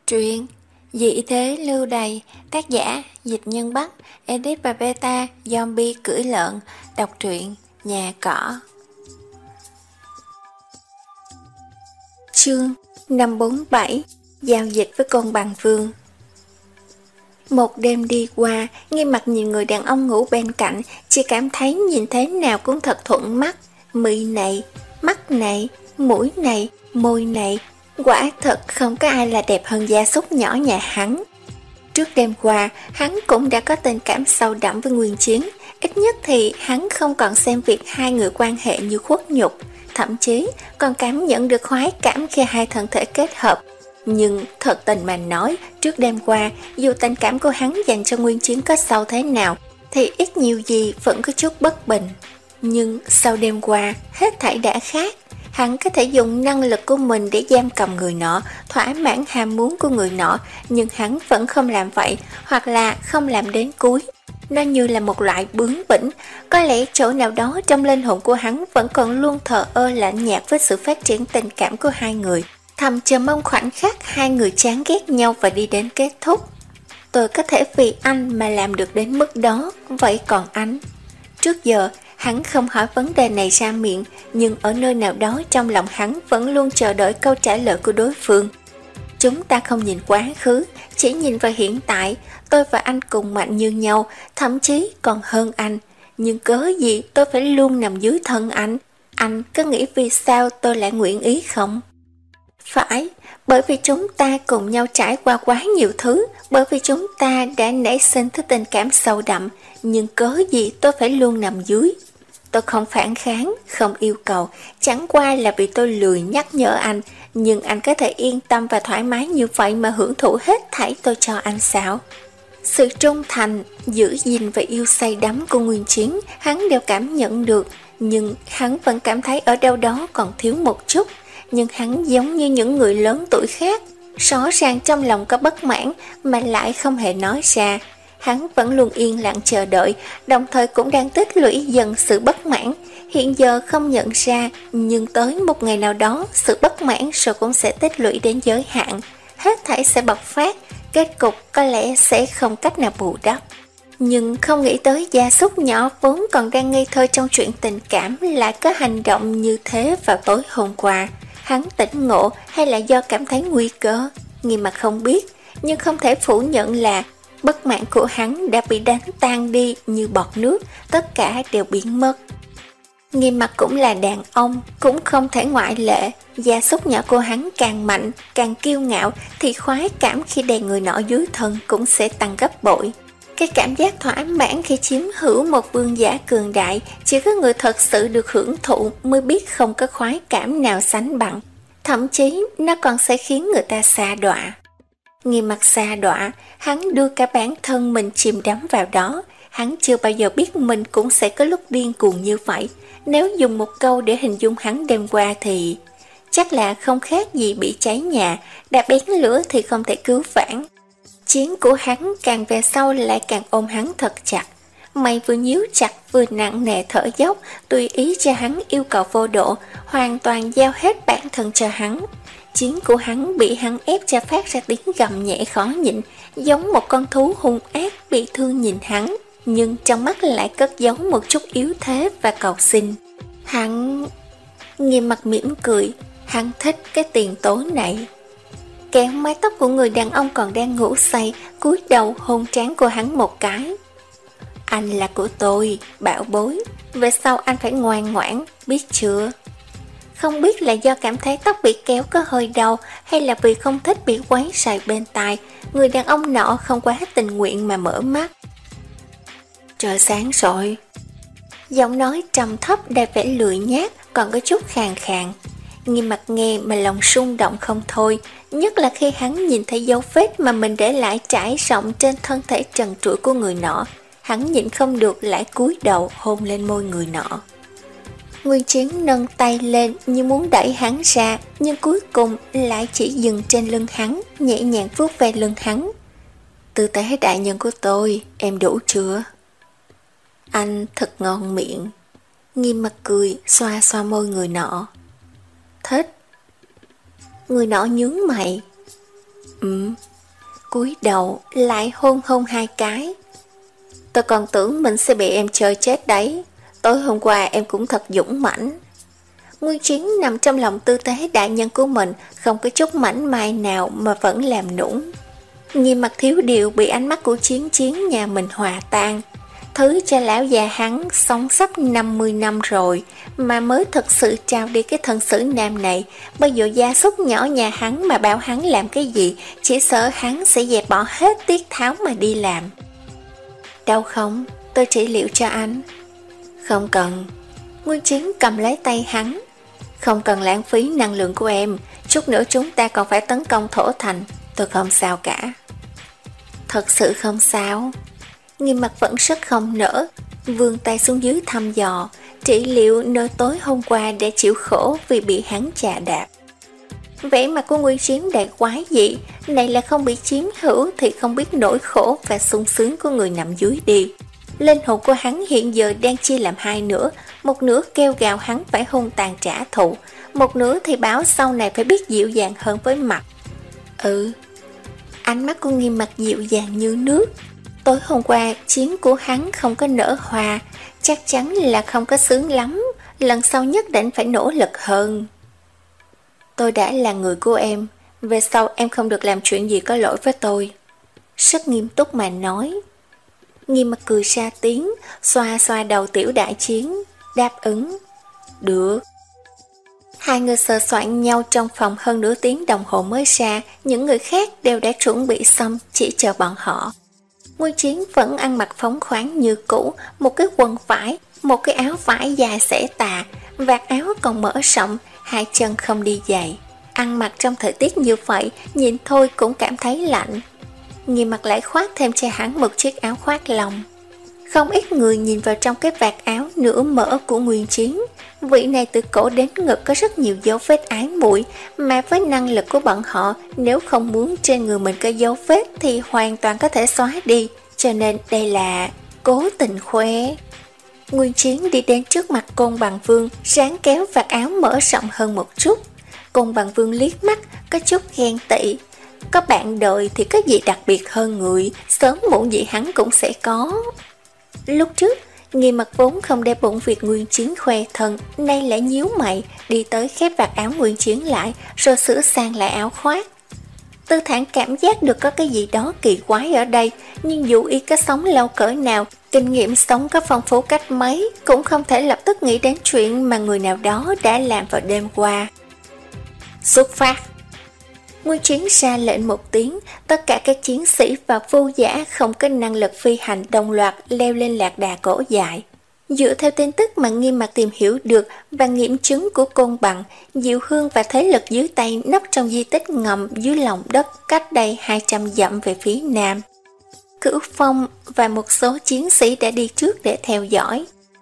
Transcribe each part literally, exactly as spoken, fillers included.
Truyện Dị thế lưu đày, tác giả Dịch Nhân Bắc, edit và beta Zombie cưỡi lợn. Đọc truyện Nhà Cỏ. Chương năm bốn bảy. Giao dịch với con bằng vương. Một đêm đi qua, Nghiêm Mặt nhìn người đàn ông ngủ bên cạnh, chỉ cảm thấy nhìn thế nào cũng thật thuận mắt. Mi này, mắt này, mũi này, môi này, quả thật không có ai là đẹp hơn gia súc nhỏ nhà hắn. Trước đêm qua, hắn cũng đã có tình cảm sâu đậm với Nguyên Chiến, ít nhất thì hắn không còn xem việc hai người quan hệ như khuất nhục, thậm chí còn cảm nhận được khoái cảm khi hai thân thể kết hợp. Nhưng thật tình mà nói, trước đêm qua, dù tình cảm của hắn dành cho Nguyên Chiến có sâu thế nào, thì ít nhiều gì vẫn có chút bất bình. Nhưng sau đêm qua, hết thảy đã khác. Hắn có thể dùng năng lực của mình để giam cầm người nọ, thỏa mãn ham muốn của người nọ, nhưng hắn vẫn không làm vậy, hoặc là không làm đến cuối. Nó như là một loại bướng bỉnh, có lẽ chỗ nào đó trong linh hồn của hắn vẫn còn luôn thờ ơ lạnh nhạt với sự phát triển tình cảm của hai người, thầm chờ mong khoảnh khắc hai người chán ghét nhau và đi đến kết thúc. Tôi có thể vì anh mà làm được đến mức đó, vậy còn anh? Trước giờ, hắn không hỏi vấn đề này ra miệng, nhưng ở nơi nào đó trong lòng hắn vẫn luôn chờ đợi câu trả lời của đối phương. Chúng ta không nhìn quá khứ, chỉ nhìn vào hiện tại. Tôi và anh cùng mạnh như nhau, thậm chí còn hơn anh. Nhưng cớ gì tôi phải luôn nằm dưới thân anh? Anh có nghĩ vì sao tôi lại nguyện ý không? Phải, bởi vì chúng ta cùng nhau trải qua quá nhiều thứ, bởi vì chúng ta đã nảy sinh thứ tình cảm sâu đậm. Nhưng cớ gì tôi phải luôn nằm dưới? Tôi không phản kháng, không yêu cầu, chẳng qua là vì tôi lười nhắc nhở anh, nhưng anh có thể yên tâm và thoải mái như vậy mà hưởng thụ hết thảy tôi cho anh sao? Sự trung thành, giữ gìn và yêu say đắm của Nguyên Chiến, hắn đều cảm nhận được, nhưng hắn vẫn cảm thấy ở đâu đó còn thiếu một chút. Nhưng hắn giống như những người lớn tuổi khác, rõ ràng trong lòng có bất mãn mà lại không hề nói ra. Hắn vẫn luôn yên lặng chờ đợi, đồng thời cũng đang tích lũy dần sự bất mãn. Hiện giờ không nhận ra, nhưng tới một ngày nào đó, sự bất mãn rồi cũng sẽ tích lũy đến giới hạn. Hết thảy sẽ bộc phát, kết cục có lẽ sẽ không cách nào bù đắp. Nhưng không nghĩ tới gia súc nhỏ vốn còn đang ngây thơ trong chuyện tình cảm lại có hành động như thế vào tối hôm qua. Hắn tỉnh ngộ hay là do cảm thấy nguy cơ? Nghiêm Mặt không biết, nhưng không thể phủ nhận là bất mãn của hắn đã bị đánh tan đi như bọt nước, tất cả đều biến mất. Nghiêm Mặt cũng là đàn ông, cũng không thể ngoại lệ. Gia súc nhỏ của hắn càng mạnh, càng kiêu ngạo thì khoái cảm khi đè người nọ dưới thân cũng sẽ tăng gấp bội. Cái cảm giác thỏa mãn khi chiếm hữu một vương giả cường đại, chỉ có người thật sự được hưởng thụ mới biết không có khoái cảm nào sánh bằng. Thậm chí nó còn sẽ khiến người ta sa đọa. Nghiêm Mặt sa đọa, hắn đưa cả bản thân mình chìm đắm vào đó. Hắn chưa bao giờ biết mình cũng sẽ có lúc điên cuồng như vậy. Nếu dùng một câu để hình dung hắn đêm qua thì chắc là không khác gì bị cháy nhà, đã bén lửa thì không thể cứu vãn. Chiến của hắn càng về sau lại càng ôm hắn thật chặt. Mày vừa nhíu chặt vừa nặng nề thở dốc, tùy ý cho hắn yêu cầu vô độ, hoàn toàn giao hết bản thân cho hắn. Chiến của hắn bị hắn ép cho phát ra tiếng gầm nhẹ khó nhịn, giống một con thú hung ác bị thương nhìn hắn, nhưng trong mắt lại cất giấu một chút yếu thế và cầu xin. Hắn... Nghiêm Mặt mỉm cười, hắn thích cái tiền tố này. Kéo mái tóc của người đàn ông còn đang ngủ say, cúi đầu hôn trán của hắn một cái. Anh là của tôi, bảo bối, về sau anh phải ngoan ngoãn, biết chưa? Không biết là do cảm thấy tóc bị kéo có hơi đau hay là vì không thích bị quấy rầy bên tai, người đàn ông nọ không quá tình nguyện mà mở mắt. Trời sáng rồi. Giọng nói trầm thấp đầy vẻ lười nhác, còn có chút khàn khàn. Nghiêm Mặt nghe mà lòng rung động không thôi, nhất là khi hắn nhìn thấy dấu vết mà mình để lại trải rộng trên thân thể trần trụi của người nọ. Hắn nhịn không được lại cúi đầu hôn lên môi người nọ. Nguyên Chiến nâng tay lên như muốn đẩy hắn ra, nhưng cuối cùng lại chỉ dừng trên lưng hắn, nhẹ nhàng vuốt về lưng hắn. Tư tế đại nhân của tôi, em đủ chưa? Anh thật ngon miệng. Nghiêm Mặt cười, xoa xoa môi người nọ. Thích. Người nọ nhướng mày. Ừ. Cúi đầu lại hôn hôn hai cái. Tôi còn tưởng mình sẽ bị em chơi chết đấy. Tối hôm qua em cũng thật dũng mãnh. Nguyên Chiến nằm trong lòng tư thế đại nhân của mình, không có chút mảnh mai nào mà vẫn làm nũng. Nghiêm Mặt thiếu điều bị ánh mắt của Chiến Chiến nhà mình hòa tan. Thứ cho lão già hắn sống sắp năm mươi năm rồi mà mới thật sự trao đi cái thân xử nam này. Bây giờ gia súc nhỏ nhà hắn mà bảo hắn làm cái gì, chỉ sợ hắn sẽ dẹp bỏ hết tiết tháo mà đi làm. Đau không? Tôi trị liệu cho anh. Không cần. Nguyên Chiến cầm lấy tay hắn. Không cần lãng phí năng lượng của em, chút nữa chúng ta còn phải tấn công thổ thành. Tôi không sao cả. Thật sự không sao. Nghiêm Mặt vẫn rất không nỡ, vươn tay xuống dưới thăm dò, trị liệu nơi tối hôm qua để chịu khổ vì bị hắn chà đạp. Vẻ mặt của Nguyên Chiến đầy quái dị, này là không bị chiếm hữu thì không biết nỗi khổ và sung sướng của người nằm dưới đi. Linh hồn của hắn hiện giờ đang chia làm hai nửa, một nửa kêu gào hắn phải hung tàn trả thù, một nửa thì báo sau này phải biết dịu dàng hơn với Mặt. Ừ. Ánh mắt của Nghiêm Mặt dịu dàng như nước. Tối hôm qua chiến của hắn không có nở hoa, chắc chắn là không có sướng lắm, lần sau nhất định phải nỗ lực hơn. Tôi đã là người của em, về sau em không được làm chuyện gì có lỗi với tôi. Rất nghiêm túc mà nói. Nghiêm Mặt cười ra tiếng, xoa xoa đầu Tiểu Đại Chiến, đáp ứng. Được. Hai người sờ soạn nhau trong phòng hơn nửa tiếng đồng hồ mới ra, những người khác đều đã chuẩn bị xong, chỉ chờ bọn họ. Nguyên Chiến vẫn ăn mặc phóng khoáng như cũ, một cái quần vải, một cái áo vải dài xẻ tà, vạt áo còn mở rộng, hai chân không đi giày. Ăn mặc trong thời tiết như vậy, nhìn thôi cũng cảm thấy lạnh. Nghiêm Mặt lại khoác thêm cho hắn một chiếc áo khoác lông. Không ít người nhìn vào trong cái vạt áo nửa mở của Nguyên Chiến. Vị này từ cổ đến ngực có rất nhiều dấu vết ái muội, mà với năng lực của bọn họ, nếu không muốn trên người mình có dấu vết thì hoàn toàn có thể xóa đi, cho nên đây là cố tình khoe. Nguyên Chiến đi đến trước mặt Côn Bằng Vương, ráng kéo vạt áo mở rộng hơn một chút. Côn Bằng Vương liếc mắt, có chút ghen tị. Có bạn đời thì có gì đặc biệt hơn người, sớm muộn gì hắn cũng sẽ có. Lúc trước, Nghiêm Mặt vốn không để bụng việc Nguyên Chiến khoe thân, nay lại nhíu mày, đi tới khép vạt áo Nguyên Chiến lại, rồi sửa sang lại áo khoác. Tư Thản cảm giác được có cái gì đó kỳ quái ở đây, nhưng dù y có sống lâu cỡ nào, kinh nghiệm sống có phong phú cách mấy, cũng không thể lập tức nghĩ đến chuyện mà người nào đó đã làm vào đêm qua. Xuất phát! Nguyên Chiến ra lệnh một tiếng, tất cả các chiến sĩ và vô giả không có năng lực phi hành đồng loạt leo lên lạc đà cổ dài. Dựa theo tin tức mà Nghiêm Mặt tìm hiểu được và nghiệm chứng của Côn Bằng, Diệu Hương và thế lực dưới tay nấp trong di tích ngầm dưới lòng đất cách đây hai trăm dặm về phía nam. Cửu Phong và một số chiến sĩ đã đi trước để theo dõi.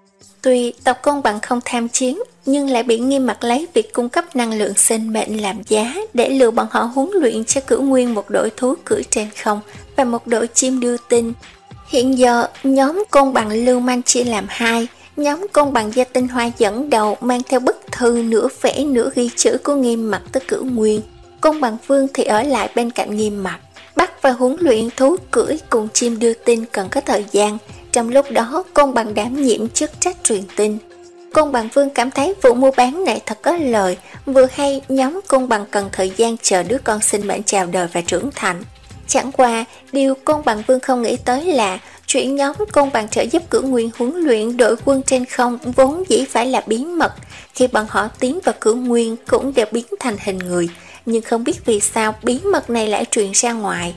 Tuy tộc Côn Bằng không tham chiến, nhưng lại bị Nghiêm Mặt lấy việc cung cấp năng lượng sinh mệnh làm giá để lừa bọn họ huấn luyện cho Cửu Nguyên một đội thú cưỡi trên không và một đội chim đưa tin. Hiện giờ, nhóm Côn Bằng lưu manh chia làm hai, nhóm Côn Bằng do Tinh Hoa dẫn đầu mang theo bức thư nửa vẽ nửa ghi chữ của Nghiêm Mặt tới Cửu Nguyên. Côn Bằng Vương thì ở lại bên cạnh Nghiêm Mặt, bắt và huấn luyện thú cưỡi cùng chim đưa tin cần có thời gian. Trong lúc đó, Côn Bằng đảm nhiệm chức trách truyền tin. Côn Bằng Vương cảm thấy vụ mua bán này thật có lời, vừa hay nhóm Côn Bằng cần thời gian chờ đứa con sinh mệnh chào đời và trưởng thành. Chẳng qua, điều Côn Bằng Vương không nghĩ tới là chuyện nhóm Côn Bằng trợ giúp Cửu Nguyên huấn luyện đội quân trên không vốn dĩ phải là bí mật. Khi bọn họ tiến vào Cửu Nguyên cũng đều biến thành hình người, nhưng không biết vì sao bí mật này lại truyền ra ngoài.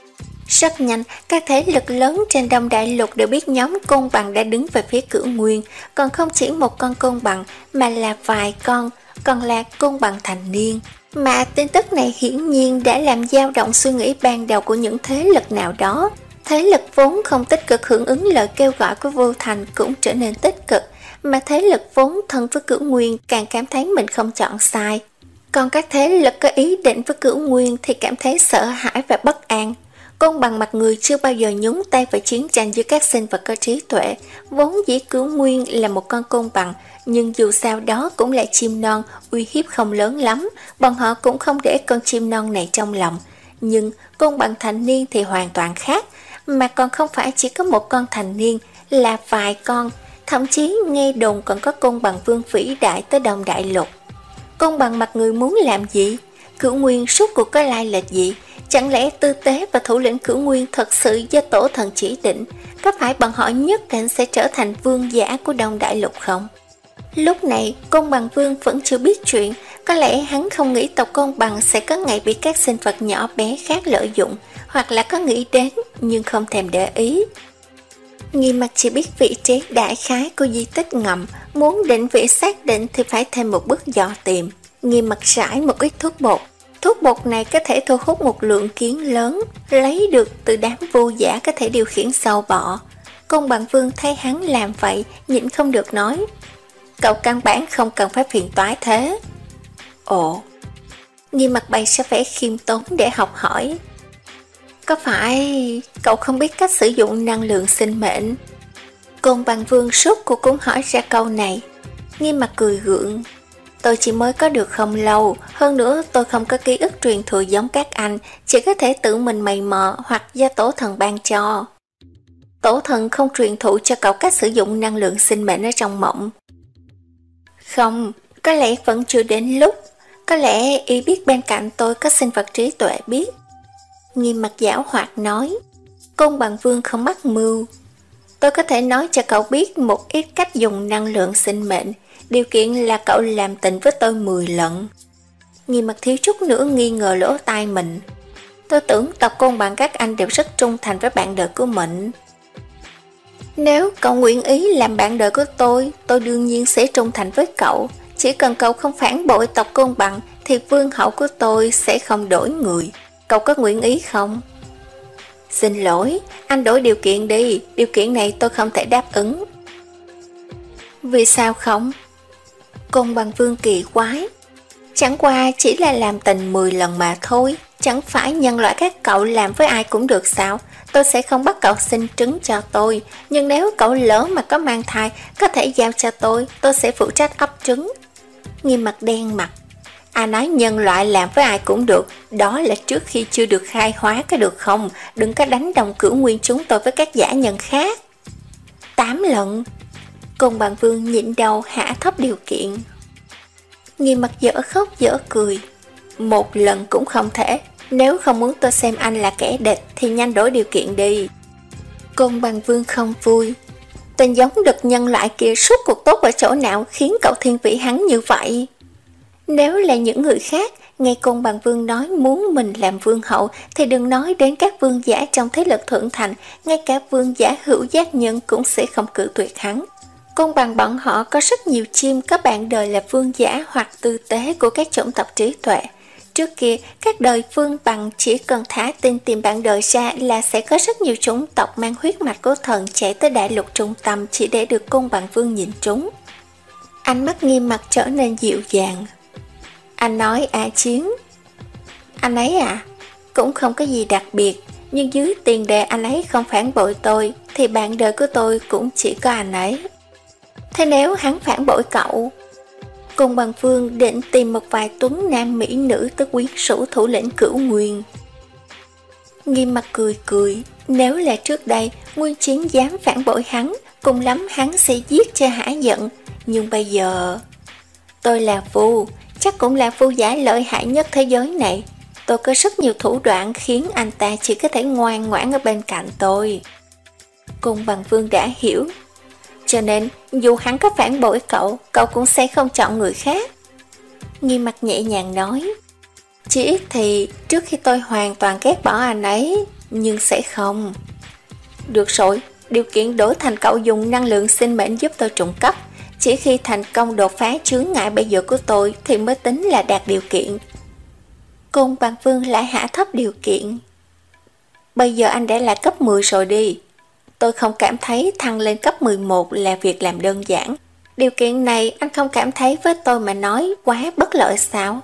Rất nhanh, các thế lực lớn trên Đông Đại Lục đều biết nhóm Côn Bằng đã đứng về phía Cửu Nguyên, còn không chỉ một con Côn Bằng mà là vài con, còn là Côn Bằng thành niên. Mà tin tức này hiển nhiên đã làm dao động suy nghĩ ban đầu của những thế lực nào đó. Thế lực vốn không tích cực hưởng ứng lời kêu gọi của Vô Thành cũng trở nên tích cực, mà thế lực vốn thân với Cửu Nguyên càng cảm thấy mình không chọn sai. Còn các thế lực có ý định với Cửu Nguyên thì cảm thấy sợ hãi và bất an. Côn Bằng mặt người chưa bao giờ nhúng tay vào chiến tranh giữa các sinh vật có trí tuệ, vốn dĩ Cửu Nguyên là một con côn bằng, nhưng dù sao đó cũng là chim non, uy hiếp không lớn lắm, bọn họ cũng không để con chim non này trong lòng. Nhưng côn bằng thành niên thì hoàn toàn khác, mà còn không phải chỉ có một con thành niên, là vài con, thậm chí nghe đồn còn có côn bằng vương vĩ đại tới Đông Đại Lục. Côn bằng mặt người muốn làm gì? Cửu Nguyên suốt cuộc có lai lịch gì? Chẳng lẽ Tư Tế và thủ lĩnh Cửu Nguyên thật sự do tổ thần chỉ định? Có phải bọn họ nhất định sẽ trở thành vương giả của Đông Đại Lục không? Lúc này, Côn Bằng Vương vẫn chưa biết chuyện, có lẽ hắn không nghĩ tộc Côn Bằng sẽ có ngày bị các sinh vật nhỏ bé khác lợi dụng, hoặc là có nghĩ đến nhưng không thèm để ý. Nghi Mặc chỉ biết vị trí đại khái của di tích ngầm, muốn định vị xác định thì phải thêm một bước dò tìm. Nghi Mặc rải một ít thuốc bột. Thuốc bột này có thể thu hút một lượng kiến lớn, lấy được từ đám vô giả có thể điều khiển sâu bọ. Côn Bằng Vương thấy hắn làm vậy, nhịn không được nói: cậu căn bản không cần phải phiền toái thế. Ồ. Nghi Mặc bày ra vẻ khiêm tốn để học hỏi: có phải cậu không biết cách sử dụng năng lượng sinh mệnh? Côn Bằng Vương sốt cuộc cũng hỏi ra câu này. Nghi Mặc cười gượng: tôi chỉ mới có được không lâu, hơn nữa tôi không có ký ức truyền thừa giống các anh, chỉ có thể tự mình mày mò hoặc do tổ thần ban cho. Tổ thần không truyền thụ cho cậu cách sử dụng năng lượng sinh mệnh ở trong mộng. Không, có lẽ vẫn chưa đến lúc. Có lẽ y biết bên cạnh tôi có sinh vật trí tuệ biết. Nghi Mặc giảo hoạt nói. Côn Bằng Vương không mắc mưu. Tôi có thể nói cho cậu biết một ít cách dùng năng lượng sinh mệnh, điều kiện là cậu làm tình với tôi mười lần. Nghi Mặc thiếu chút nữa nghi ngờ lỗ tai mình. Tôi tưởng tộc Côn Bằng các anh đều rất trung thành với bạn đời của mình. Nếu cậu nguyện ý làm bạn đời của tôi, tôi đương nhiên sẽ trung thành với cậu. Chỉ cần cậu không phản bội tộc Côn Bằng thì vương hậu của tôi sẽ không đổi người. Cậu có nguyện ý không? Xin lỗi, anh đổi điều kiện đi. Điều kiện này tôi không thể đáp ứng. Vì sao không? Côn Bằng Vương kỳ quái. Chẳng qua chỉ là làm tình mười lần mà thôi. Chẳng phải nhân loại các cậu làm với ai cũng được sao? Tôi sẽ không bắt cậu sinh trứng cho tôi. Nhưng nếu cậu lỡ mà có mang thai, có thể giao cho tôi. Tôi sẽ phụ trách ấp trứng. Nghi Mặc đen mặt. À nói nhân loại làm với ai cũng được. Đó là trước khi chưa được khai hóa, có được không? Đừng có đánh đồng Cửu Nguyên chúng tôi với các giả nhân khác. Tám lần. Côn Bằng Vương nhịn đầu hạ thấp điều kiện. Nghi Mặc dở khóc dở cười. Một lần cũng không thể. Nếu không muốn tôi xem anh là kẻ địch thì nhanh đổi điều kiện đi. Côn Bằng Vương không vui. Tên giống đực nhân loại kia suốt cuộc tốt ở chỗ nào khiến cậu thiên vị hắn như vậy? Nếu là những người khác, nghe Côn Bằng Vương nói muốn mình làm vương hậu thì đừng nói đến các vương giả trong thế lực thượng thành, ngay cả vương giả hữu giác nhân cũng sẽ không cự tuyệt hắn. Côn Bằng bọn họ có rất nhiều chim có bạn đời là vương giả hoặc tư tế của các chủng tộc trí tuệ. Trước kia, các đời vương bằng chỉ cần thả tin tìm bạn đời ra là sẽ có rất nhiều chủng tộc mang huyết mạch của thần chạy tới đại lục trung tâm chỉ để được Côn Bằng Vương nhìn trúng. Ánh mắt Nghiêm Mặt trở nên dịu dàng. Anh nói A Chiến. Anh ấy à? Cũng không có gì đặc biệt, nhưng dưới tiền đề anh ấy không phản bội tôi thì bạn đời của tôi cũng chỉ có anh ấy. Thế nếu hắn phản bội cậu? Côn Bằng Vương định tìm một vài tuấn nam mỹ nữ tới quyến rũ thủ lĩnh Cửu Nguyên. Nghiêm Mặt cười cười. Nếu là trước đây Nguyên Chiến dám phản bội hắn, cùng lắm hắn sẽ giết cho hả giận. Nhưng bây giờ... Tôi là Vu, chắc cũng là Vu giả lợi hại nhất thế giới này. Tôi có rất nhiều thủ đoạn khiến anh ta chỉ có thể ngoan ngoãn ở bên cạnh tôi. Côn Bằng Vương đã hiểu. Cho nên dù hắn có phản bội cậu, cậu cũng sẽ không chọn người khác. Nghiêm Mặt nhẹ nhàng nói. Chỉ ít thì trước khi tôi hoàn toàn ghét bỏ anh ấy, nhưng sẽ không. Được rồi, điều kiện đổi thành cậu dùng năng lượng sinh mệnh giúp tôi trùng cấp. Chỉ khi thành công đột phá chướng ngại bây giờ của tôi thì mới tính là đạt điều kiện. Côn Bằng Vương lại hạ thấp điều kiện. Bây giờ anh đã là cấp mười rồi đi. Tôi không cảm thấy thăng lên cấp mười một là việc làm đơn giản. Điều kiện này anh không cảm thấy với tôi mà nói quá bất lợi sao?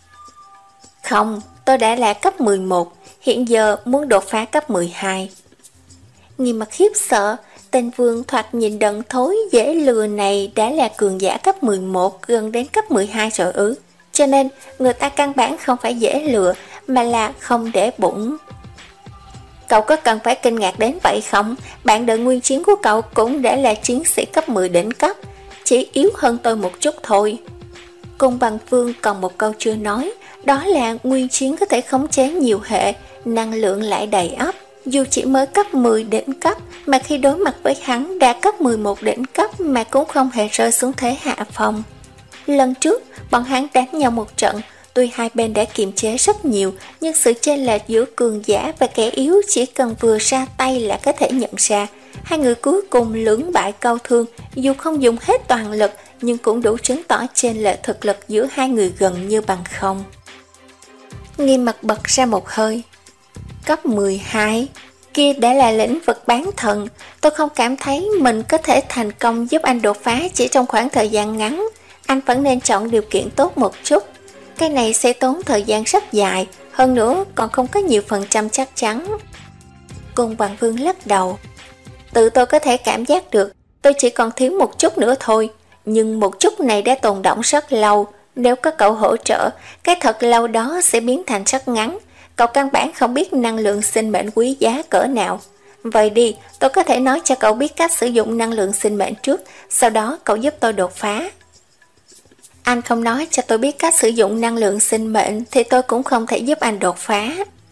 Không, tôi đã là cấp mười một, hiện giờ muốn đột phá cấp mười hai. Nghiêm Mặt khiếp sợ, tên Vương thoạt nhìn đần thối dễ lừa này đã là cường giả cấp mười một, gần đến cấp mười hai rồi ư. Cho nên người ta căn bản không phải dễ lừa, mà là không để bụng. Cậu có cần phải kinh ngạc đến vậy không? Bạn đời nguyên chiến của cậu cũng đã là chiến sĩ cấp mười đỉnh cấp, chỉ yếu hơn tôi một chút thôi. Cung Bằng Vương còn một câu chưa nói, đó là nguyên chiến có thể khống chế nhiều hệ, năng lượng lại đầy ắp. Dù chỉ mới cấp mười đỉnh cấp, mà khi đối mặt với hắn đã cấp mười một đỉnh cấp mà cũng không hề rơi xuống thế hạ phong. Lần trước, bọn hắn đánh nhau một trận, tuy hai bên đã kiềm chế rất nhiều, nhưng sự chênh lệch giữa cường giả và kẻ yếu chỉ cần vừa ra tay là có thể nhận ra. Hai người cuối cùng lưỡng bại câu thương, dù không dùng hết toàn lực, nhưng cũng đủ chứng tỏ chênh lệch thực lực giữa hai người gần như bằng không. Nghiêm Mặt bật ra một hơi. Cấp mười hai, kia đã là lĩnh vực bán thần, tôi không cảm thấy mình có thể thành công giúp anh đột phá chỉ trong khoảng thời gian ngắn. Anh vẫn nên chọn điều kiện tốt một chút. Cái này sẽ tốn thời gian rất dài, hơn nữa còn không có nhiều phần trăm chắc chắn. Cung Bằng Vương lắc đầu. Tự tôi có thể cảm giác được, tôi chỉ còn thiếu một chút nữa thôi. Nhưng một chút này đã tồn đọng rất lâu. Nếu có cậu hỗ trợ, cái thật lâu đó sẽ biến thành rất ngắn. Cậu căn bản không biết năng lượng sinh mệnh quý giá cỡ nào. Vậy đi, tôi có thể nói cho cậu biết cách sử dụng năng lượng sinh mệnh trước, sau đó cậu giúp tôi đột phá. Anh không nói cho tôi biết cách sử dụng năng lượng sinh mệnh thì tôi cũng không thể giúp anh đột phá.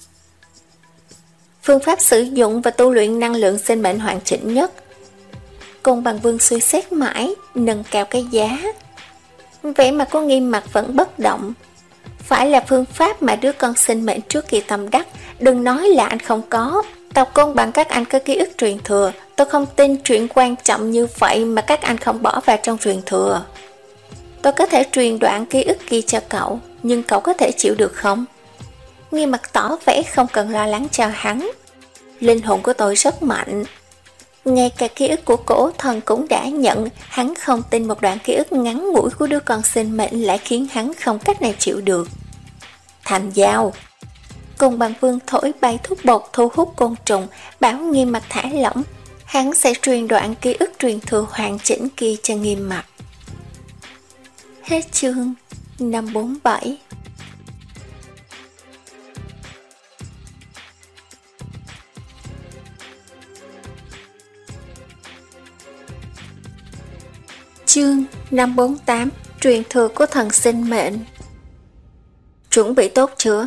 Phương pháp sử dụng và tu luyện năng lượng sinh mệnh hoàn chỉnh nhất. Cung Bằng Vương suy xét mãi, nâng cao cái giá. Vẻ mặt của Nghiêm Mặt vẫn bất động. Phải là phương pháp mà đứa con sinh mệnh trước kỳ tâm đắc, đừng nói là anh không có. Tộc Côn Bằng các anh có ký ức truyền thừa, tôi không tin chuyện quan trọng như vậy mà các anh không bỏ vào trong truyền thừa. Tôi có thể truyền đoạn ký ức kia cho cậu, nhưng cậu có thể chịu được không? Nghiêm Mặt tỏ vẻ không cần lo lắng cho hắn. Linh hồn của tôi rất mạnh. Ngay cả ký ức của cổ thần cũng đã nhận, hắn không tin một đoạn ký ức ngắn ngủi của đứa con sinh mệnh lại khiến hắn không cách nào chịu được. Thành giao. Cung Bằng Vương thổi bay thuốc bột thu hút côn trùng, bảo Nghiêm Mặt thả lỏng. Hắn sẽ truyền đoạn ký ức truyền thừa hoàn chỉnh kia cho Nghiêm Mặt. Hết chương năm bốn bảy. Chương năm bốn tám. Truyền thừa của thần sinh mệnh. Chuẩn bị tốt chưa?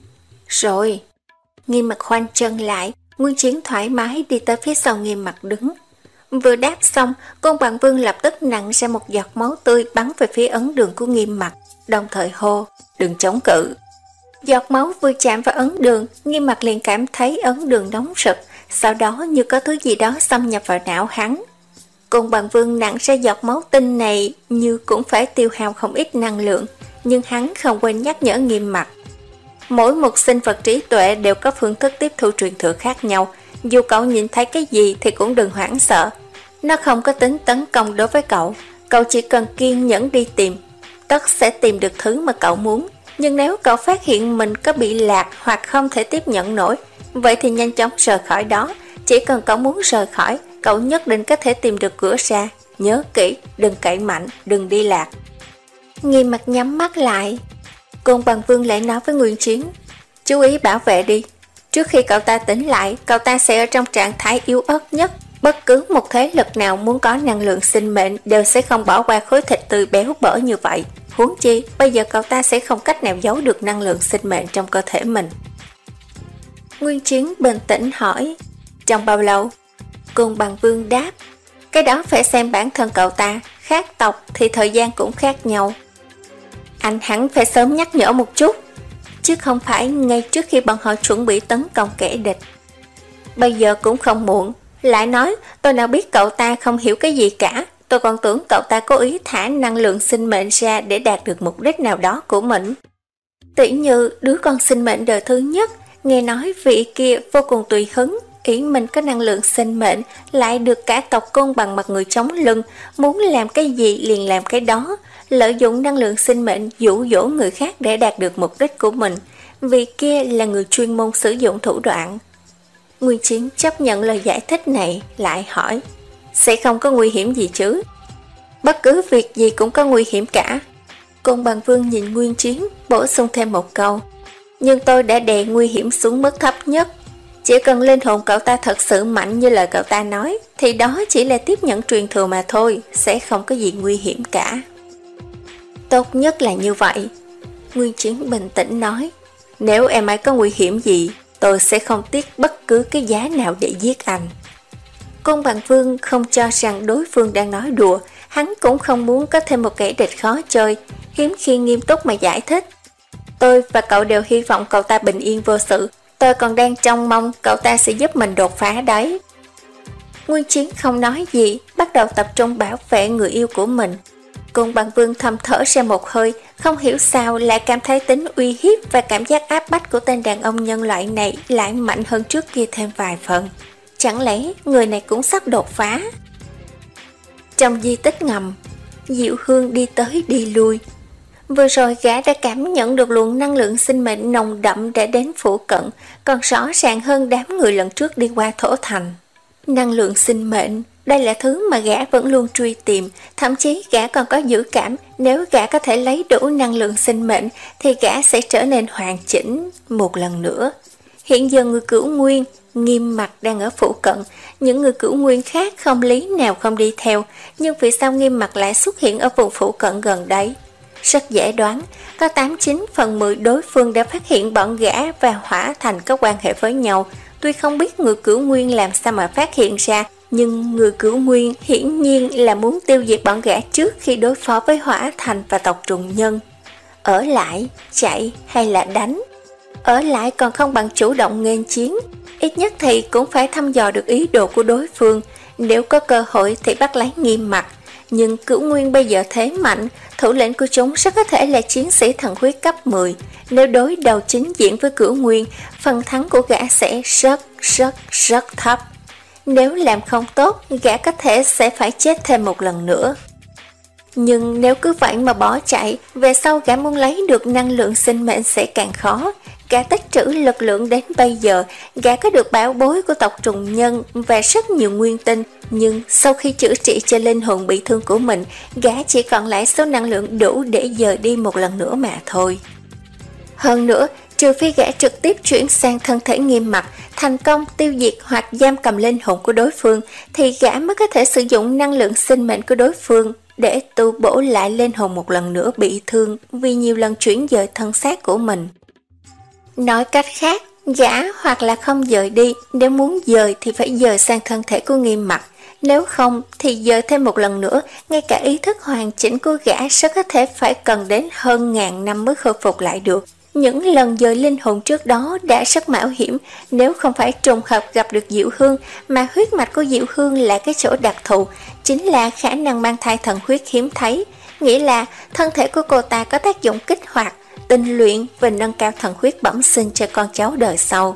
Rồi. Nghiêm Mặt khoanh chân lại, Nguyên Chiến thoải mái đi tới phía sau Nghiêm Mặt đứng. Vừa đáp xong, Côn Bằng Vương lập tức nặn ra một giọt máu tươi bắn về phía ấn đường của Nghiêm Mặt, đồng thời hô, đừng chống cự. Giọt máu vừa chạm vào ấn đường, Nghiêm Mặt liền cảm thấy ấn đường nóng rực, sau đó như có thứ gì đó xâm nhập vào não hắn. Côn Bằng Vương nặn ra giọt máu tinh này như cũng phải tiêu hao không ít năng lượng, nhưng hắn không quên nhắc nhở Nghiêm Mặt. Mỗi một sinh vật trí tuệ đều có phương thức tiếp thu truyền thừa khác nhau, dù cậu nhìn thấy cái gì thì cũng đừng hoảng sợ. Nó không có tính tấn công đối với cậu, cậu chỉ cần kiên nhẫn đi tìm, tất sẽ tìm được thứ mà cậu muốn. Nhưng nếu cậu phát hiện mình có bị lạc hoặc không thể tiếp nhận nổi, vậy thì nhanh chóng rời khỏi đó. Chỉ cần cậu muốn rời khỏi, cậu nhất định có thể tìm được cửa ra. Nhớ kỹ, đừng cậy mạnh, đừng đi lạc. Nghiêm Mặt nhắm mắt lại. Côn Bằng Vương lại nói với Nguyên Chiến, chú ý bảo vệ đi. Trước khi cậu ta tỉnh lại, cậu ta sẽ ở trong trạng thái yếu ớt nhất. Bất cứ một thế lực nào muốn có năng lượng sinh mệnh đều sẽ không bỏ qua khối thịt tươi béo bở như vậy. Huống chi, bây giờ cậu ta sẽ không cách nào giấu được năng lượng sinh mệnh trong cơ thể mình. Nguyên Chiến bình tĩnh hỏi, trong bao lâu? Côn Bằng Vương đáp, cái đó phải xem bản thân cậu ta, khác tộc thì thời gian cũng khác nhau. Anh hẳn phải sớm nhắc nhở một chút, chứ không phải ngay trước khi bọn họ chuẩn bị tấn công kẻ địch. Bây giờ cũng không muộn. Lại nói, tôi nào biết cậu ta không hiểu cái gì cả. Tôi còn tưởng cậu ta cố ý thả năng lượng sinh mệnh ra để đạt được mục đích nào đó của mình. Tỉ như đứa con sinh mệnh đời thứ nhất, nghe nói vị kia vô cùng tùy hứng, ý mình có năng lượng sinh mệnh, lại được cả tộc Côn Bằng mặt người chống lưng, muốn làm cái gì liền làm cái đó, lợi dụng năng lượng sinh mệnh dụ dỗ người khác để đạt được mục đích của mình. Vị kia là người chuyên môn sử dụng thủ đoạn. Nguyên Chiến chấp nhận lời giải thích này, lại hỏi, sẽ không có nguy hiểm gì chứ? Bất cứ việc gì cũng có nguy hiểm cả. Côn Bằng Vương nhìn Nguyên Chiến, bổ sung thêm một câu, Nhưng tôi đã đè nguy hiểm xuống mức thấp nhất. Chỉ cần linh hồn cậu ta thật sự mạnh như lời cậu ta nói, thì đó chỉ là tiếp nhận truyền thừa mà thôi, sẽ không có gì nguy hiểm cả. Tốt nhất là như vậy. Nguyên Chiến bình tĩnh nói. Nếu em ấy có nguy hiểm gì, tôi sẽ không tiếc bất cứ cái giá nào để giết anh. Côn Bằng Vương không cho rằng đối phương đang nói đùa, hắn cũng không muốn có thêm một kẻ địch khó chơi, hiếm khi nghiêm túc mà giải thích. Tôi và cậu đều hy vọng cậu ta bình yên vô sự, tôi còn đang trông mong cậu ta sẽ giúp mình đột phá đấy. Nguyên Chiến không nói gì, bắt đầu tập trung bảo vệ người yêu của mình. Côn Bằng Vương thầm thở ra một hơi, không hiểu sao lại cảm thấy tính uy hiếp và cảm giác áp bách của tên đàn ông nhân loại này lại mạnh hơn trước kia thêm vài phần. Chẳng lẽ người này cũng sắp đột phá? Trong di tích ngầm, Diệu Hương đi tới đi lui. Vừa rồi gã đã cảm nhận được luồng năng lượng sinh mệnh nồng đậm đã đến phủ cận, còn rõ ràng hơn đám người lần trước đi qua thổ thành. Năng lượng sinh mệnh, đây là thứ mà gã vẫn luôn truy tìm, thậm chí gã còn có dự cảm nếu gã có thể lấy đủ năng lượng sinh mệnh thì gã sẽ trở nên hoàn chỉnh một lần nữa. Hiện giờ người Cửu Nguyên, Nghiêm Mặc đang ở phụ cận, những người Cửu Nguyên khác không lý nào không đi theo, nhưng vì sao Nghiêm Mặc lại xuất hiện ở vùng phụ cận gần đấy? Rất dễ đoán, có tám chín phần mười đối phương đã phát hiện bọn gã và Hỏa Thành có quan hệ với nhau. Tuy không biết người Cửu Nguyên làm sao mà phát hiện ra, nhưng người Cửu Nguyên hiển nhiên là muốn tiêu diệt bọn gã trước khi đối phó với Hỏa Thành và tộc Trùng Nhân. Ở lại, chạy hay là đánh? Ở lại còn không bằng chủ động nghênh chiến, ít nhất thì cũng phải thăm dò được ý đồ của đối phương, nếu có cơ hội thì bắt lấy Nghiêm Mặc. Nhưng Cửu Nguyên bây giờ thế mạnh, thủ lĩnh của chúng rất có thể là chiến sĩ thần huyết cấp mười. Nếu đối đầu chính diện với Cửu Nguyên, phần thắng của gã sẽ rất rất rất thấp. Nếu làm không tốt, gã có thể sẽ phải chết thêm một lần nữa. Nhưng nếu cứ vậy mà bỏ chạy, về sau gã muốn lấy được năng lượng sinh mệnh sẽ càng khó. Gã tích trữ lực lượng đến bây giờ, gã có được bảo bối của tộc Trùng Nhân và rất nhiều nguyên tinh, nhưng sau khi chữa trị cho linh hồn bị thương của mình, gã chỉ còn lại số năng lượng đủ để dời đi một lần nữa mà thôi. Hơn nữa, trừ phi gã trực tiếp chuyển sang thân thể Nghiêm Mặc, thành công tiêu diệt hoặc giam cầm linh hồn của đối phương, thì gã mới có thể sử dụng năng lượng sinh mệnh của đối phương để tu bổ lại linh hồn một lần nữa bị thương vì nhiều lần chuyển dời thân xác của mình. Nói cách khác, gã hoặc là không dời đi, nếu muốn dời thì phải dời sang thân thể của Nghiêm Mặc. Nếu không thì dời thêm một lần nữa, ngay cả ý thức hoàn chỉnh của gã rất có thể phải cần đến hơn ngàn năm mới khôi phục lại được. Những lần dời linh hồn trước đó đã rất mạo hiểm, nếu không phải trùng hợp gặp được Diệu Hương, mà huyết mạch của Diệu Hương là cái chỗ đặc thù, chính là khả năng mang thai thần huyết hiếm thấy, nghĩa là thân thể của cô ta có tác dụng kích hoạt, tinh luyện và nâng cao thần huyết bẩm sinh cho con cháu đời sau.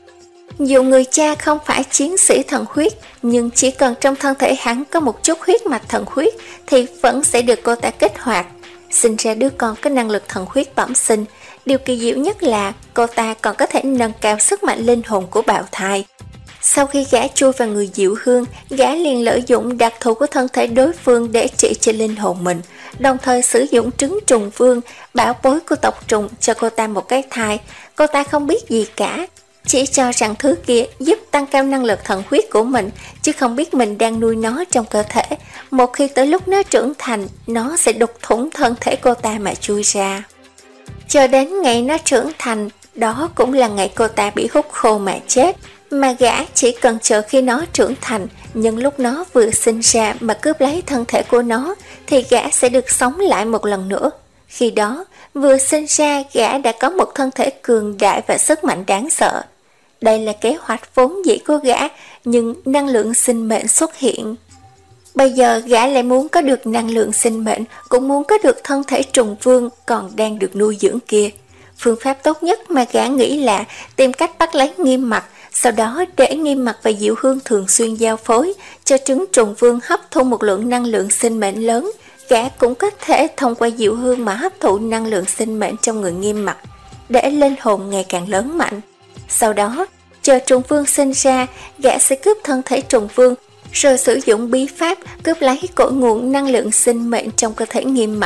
Dù người cha không phải chiến sĩ thần huyết, nhưng chỉ cần trong thân thể hắn có một chút huyết mạch thần huyết thì vẫn sẽ được cô ta kích hoạt, sinh ra đứa con có năng lực thần huyết bẩm sinh. Điều kỳ diệu nhất là cô ta còn có thể nâng cao sức mạnh linh hồn của bào thai. Sau khi gã chui vào người Diệu Hương, gã liền lợi dụng đặc thù của thân thể đối phương để trị cho linh hồn mình, đồng thời sử dụng trứng trùng vương, bảo bối của tộc trùng cho cô ta một cái thai. Cô ta không biết gì cả, chỉ cho rằng thứ kia giúp tăng cao năng lực thần huyết của mình, chứ không biết mình đang nuôi nó trong cơ thể. Một khi tới lúc nó trưởng thành, nó sẽ đục thủng thân thể cô ta mà chui ra. Cho đến ngày nó trưởng thành, đó cũng là ngày cô ta bị hút khô mà chết. Mà gã chỉ cần chờ khi nó trưởng thành, nhưng lúc nó vừa sinh ra mà cướp lấy thân thể của nó, thì gã sẽ được sống lại một lần nữa. Khi đó, vừa sinh ra gã đã có một thân thể cường đại và sức mạnh đáng sợ. Đây là kế hoạch vốn dĩ của gã, nhưng năng lượng sinh mệnh xuất hiện. Bây giờ gã lại muốn có được năng lượng sinh mệnh, cũng muốn có được thân thể trùng vương còn đang được nuôi dưỡng kia. Phương pháp tốt nhất mà gã nghĩ là tìm cách bắt lấy Nghiêm Mặc, sau đó để Nghiêm Mặc và Diệu Hương thường xuyên giao phối, cho trứng trùng vương hấp thu một lượng năng lượng sinh mệnh lớn. Gã cũng có thể thông qua Diệu Hương mà hấp thụ năng lượng sinh mệnh trong người Nghiêm Mặc, để linh hồn ngày càng lớn mạnh. Sau đó, chờ trùng vương sinh ra, gã sẽ cướp thân thể trùng vương, rồi sử dụng bí pháp cướp lấy cội nguồn năng lượng sinh mệnh trong cơ thể Nghiêm Mặc.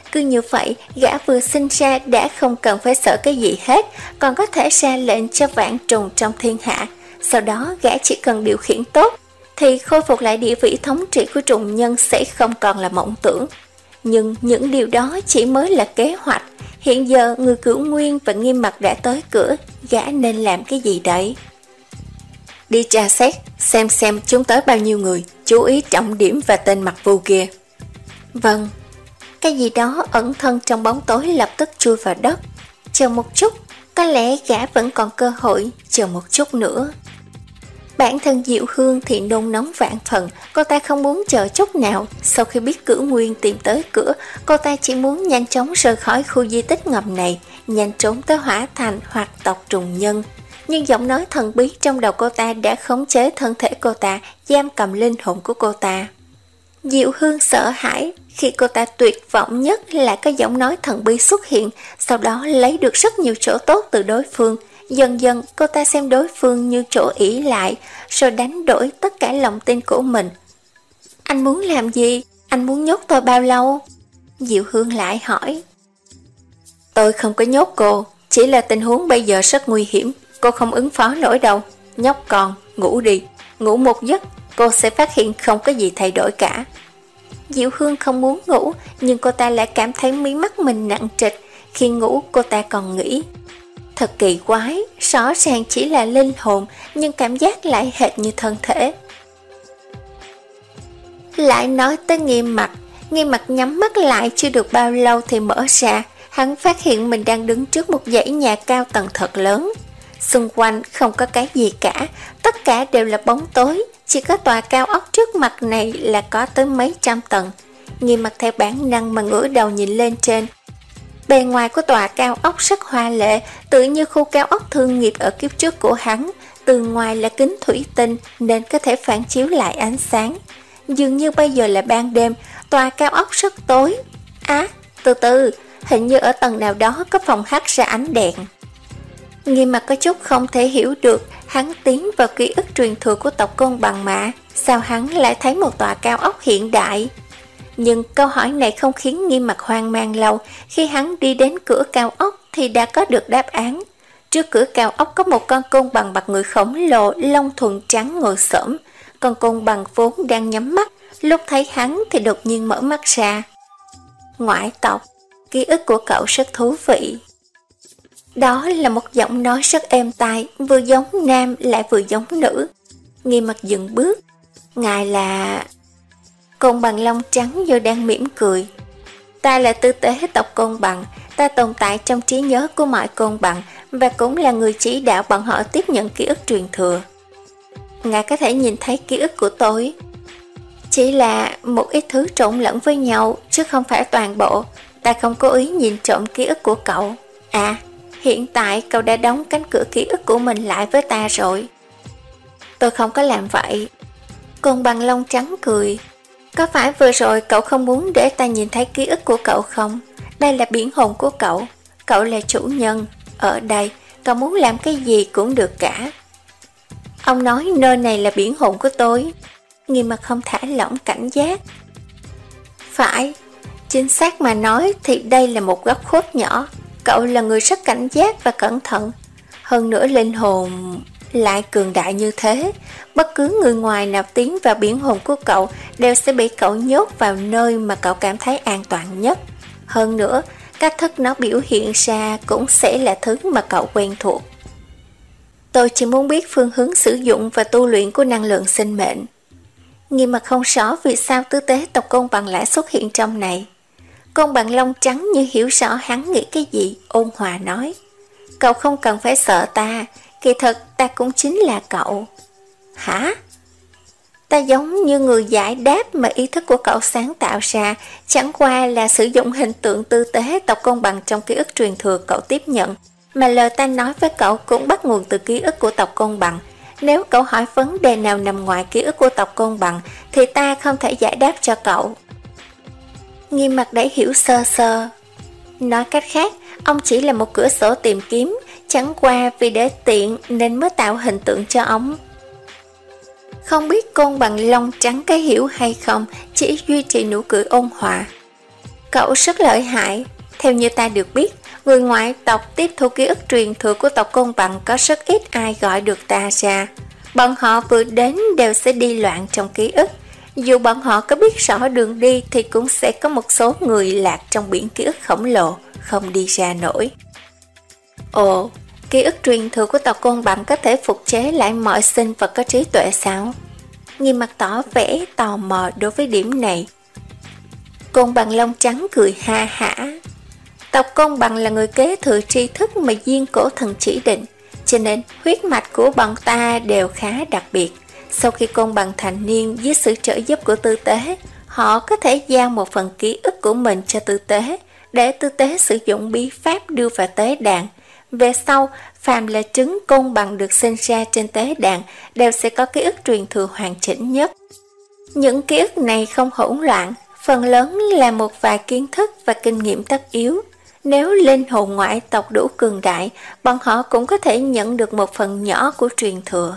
Cứ như vậy, gã vừa sinh ra đã không cần phải sợ cái gì hết, còn có thể ra lệnh cho vạn trùng trong thiên hạ. Sau đó gã chỉ cần điều khiển tốt, thì khôi phục lại địa vị thống trị của trùng nhân sẽ không còn là mộng tưởng. Nhưng những điều đó chỉ mới là kế hoạch. Hiện giờ người Cửu Nguyên và Nghiêm Mặc đã tới cửa, gã nên làm cái gì đấy? Đi tra xét, xem xem chúng tới bao nhiêu người, chú ý trọng điểm và tên Mặc Vu kia. Vâng. Cái gì đó ẩn thân trong bóng tối lập tức chui vào đất. Chờ một chút, có lẽ gã vẫn còn cơ hội, chờ một chút nữa. Bản thân Diệu Hương thì nôn nóng vạn phần, cô ta không muốn chờ chút nào. Sau khi biết Cửu Nguyên tìm tới cửa, cô ta chỉ muốn nhanh chóng rời khỏi khu di tích ngầm này, nhanh trốn tới Hỏa Thành hoặc tộc trùng nhân. Nhưng giọng nói thần bí trong đầu cô ta đã khống chế thân thể cô ta, giam cầm linh hồn của cô ta. Diệu Hương sợ hãi khi cô ta tuyệt vọng nhất là có giọng nói thần bí xuất hiện, sau đó lấy được rất nhiều chỗ tốt từ đối phương. Dần dần cô ta xem đối phương như chỗ ỷ lại, rồi đánh đổi tất cả lòng tin của mình. Anh muốn làm gì? Anh muốn nhốt tôi bao lâu? Diệu Hương lại hỏi. Tôi không có nhốt cô, chỉ là tình huống bây giờ rất nguy hiểm, cô không ứng phó nổi đâu. Nhóc con, ngủ đi, ngủ một giấc, cô sẽ phát hiện không có gì thay đổi cả. Diệu Hương không muốn ngủ, nhưng cô ta lại cảm thấy mí mắt mình nặng trịch. Khi ngủ cô ta còn nghĩ, thật kỳ quái, rõ ràng chỉ là linh hồn, nhưng cảm giác lại hệt như thân thể. Lại nói tới Nghiêm Mặc, Nghiêm Mặc nhắm mắt lại chưa được bao lâu thì mở ra, hắn phát hiện mình đang đứng trước một dãy nhà cao tầng thật lớn. Xung quanh không có cái gì cả, tất cả đều là bóng tối, chỉ có tòa cao ốc trước mặt này là có tới mấy trăm tầng. Nghiêm Mặc theo bản năng mà ngửa đầu nhìn lên trên. Bề ngoài của tòa cao ốc rất hoa lệ, tự như khu cao ốc thương nghiệp ở kiếp trước của hắn. Từ ngoài là kính thủy tinh nên có thể phản chiếu lại ánh sáng. Dường như bây giờ là ban đêm, tòa cao ốc rất tối. Á, à, từ từ, hình như ở tầng nào đó có phòng hắt ra ánh đèn. Nghiêm Mặc có chút không thể hiểu được, hắn tiến vào ký ức truyền thừa của tộc Côn Bằng mà, sao hắn lại thấy một tòa cao ốc hiện đại? Nhưng câu hỏi này không khiến Nghiêm Mặc hoang mang lâu. Khi hắn đi đến cửa cao ốc thì đã có được đáp án. Trước cửa cao ốc có một con côn bằng bạc người khổng lồ, lông thuần trắng ngồi xổm. Con côn bằng vốn đang nhắm mắt, lúc thấy hắn thì đột nhiên mở mắt ra. Ngoại tộc, ký ức của cậu rất thú vị. Đó là một giọng nói rất êm tai, vừa giống nam lại vừa giống nữ. Nghiêm Mặc dừng bước. Ngài là... Côn bằng lông trắng giờ đang mỉm cười. Ta là tư tế tộc Côn Bằng, ta tồn tại trong trí nhớ của mọi côn bằng và cũng là người chỉ đạo bọn họ tiếp nhận ký ức truyền thừa. Ngài có thể nhìn thấy ký ức của tôi. Chỉ là một ít thứ trộn lẫn với nhau, chứ không phải toàn bộ. Ta không cố ý nhìn trộm ký ức của cậu. À, hiện tại cậu đã đóng cánh cửa ký ức của mình lại với ta rồi. Tôi không có làm vậy. Côn bằng lông trắng cười. Có phải vừa rồi cậu không muốn để ta nhìn thấy ký ức của cậu không? Đây là biển hồn của cậu. Cậu là chủ nhân. Ở đây, cậu muốn làm cái gì cũng được cả. Ông nói nơi này là biển hồn của tôi. Nghiêm Mặc không thả lỏng cảnh giác. Phải, chính xác mà nói thì đây là một góc khuất nhỏ. Cậu là người rất cảnh giác và cẩn thận. Hơn nữa linh hồn lại cường đại như thế. Bất cứ người ngoài nào tiến vào biển hồn của cậu đều sẽ bị cậu nhốt vào nơi mà cậu cảm thấy an toàn nhất. Hơn nữa, cách thức nó biểu hiện ra cũng sẽ là thứ mà cậu quen thuộc. Tôi chỉ muốn biết phương hướng sử dụng và tu luyện của năng lượng sinh mệnh. Nghiêm Mặc không rõ vì sao tư tế tộc Côn Bằng lại xuất hiện trong này. Côn bằng lông trắng như hiểu rõ hắn nghĩ cái gì, ôn hòa nói. Cậu không cần phải sợ ta, kỳ thật ta cũng chính là cậu. Hả? Ta giống như người giải đáp mà ý thức của cậu sáng tạo ra, chẳng qua là sử dụng hình tượng tư tế tộc Côn Bằng trong ký ức truyền thừa cậu tiếp nhận, mà lời ta nói với cậu cũng bắt nguồn từ ký ức của tộc Côn Bằng. Nếu cậu hỏi vấn đề nào nằm ngoài ký ức của tộc Côn Bằng thì ta không thể giải đáp cho cậu. Nghiêm Mặc đã hiểu sơ sơ. Nói cách khác, ông chỉ là một cửa sổ tìm kiếm, chẳng qua vì để tiện nên mới tạo hình tượng cho ông. Không biết Côn Bằng lông trắng cái hiểu hay không, chỉ duy trì nụ cười ôn hòa. Cậu rất lợi hại. Theo như ta được biết, người ngoại tộc tiếp thu ký ức truyền thừa của tộc Côn Bằng có rất ít ai gọi được ta ra. Bọn họ vừa đến đều sẽ đi loạn trong ký ức. Dù bọn họ có biết rõ đường đi thì cũng sẽ có một số người lạc trong biển ký ức khổng lồ, không đi ra nổi. Ồ, ký ức truyền thừa của tộc Côn Bằng có thể phục chế lại mọi sinh vật có trí tuệ sao? Nghiêm Mặt tỏ vẻ tò mò đối với điểm này. Côn Bằng lông trắng cười ha hả. Tộc Côn Bằng là người kế thừa tri thức mà Diên Cổ Thần chỉ định, cho nên huyết mạch của bọn ta đều khá đặc biệt. Sau khi Côn Bằng thành niên với sự trợ giúp của Tư Tế, họ có thể giao một phần ký ức của mình cho Tư Tế, để Tư Tế sử dụng bí pháp đưa vào tế đàn. Về sau, phàm là trứng Côn Bằng được sinh ra trên tế đàn đều sẽ có ký ức truyền thừa hoàn chỉnh nhất. Những ký ức này không hỗn loạn, phần lớn là một vài kiến thức và kinh nghiệm tất yếu. Nếu linh hồn ngoại tộc đủ cường đại, bọn họ cũng có thể nhận được một phần nhỏ của truyền thừa.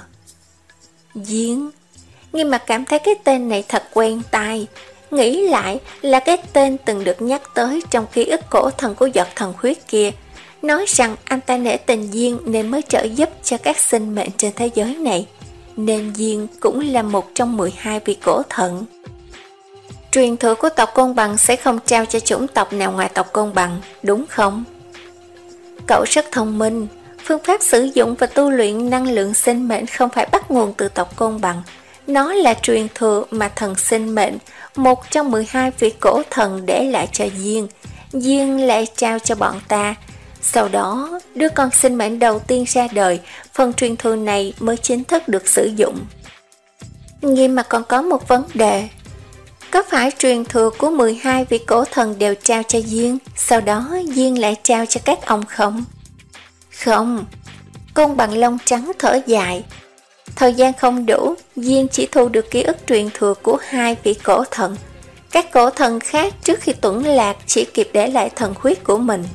Diên, Nghiêm Mặt cảm thấy cái tên này thật quen tai. Nghĩ lại là cái tên từng được nhắc tới trong ký ức cổ thần của giọt thần huyết kia, nói rằng anh ta nể tình Diên nên mới trợ giúp cho các sinh mệnh trên thế giới này, nên Diên cũng là một trong mười hai vị cổ thần. Truyền thừa của tộc Côn Bằng sẽ không trao cho chủng tộc nào ngoài tộc Côn Bằng, đúng không? Cậu rất thông minh. Phương pháp sử dụng và tu luyện năng lượng sinh mệnh không phải bắt nguồn từ tộc Côn Bằng. Nó là truyền thừa mà thần sinh mệnh, một trong mười hai vị cổ thần để lại cho Diên. Diên lại trao cho bọn ta. Sau đó, đứa con sinh mệnh đầu tiên ra đời, phần truyền thừa này mới chính thức được sử dụng. Nhưng mà còn có một vấn đề. Có phải truyền thừa của mười hai vị cổ thần đều trao cho Diên, sau đó Diên lại trao cho các ông không? Không. Côn Bằng lông trắng thở dài. Thời gian không đủ, Diên chỉ thu được ký ức truyền thừa của hai vị cổ thần. Các cổ thần khác trước khi tuẫn lạc chỉ kịp để lại thần huyết của mình.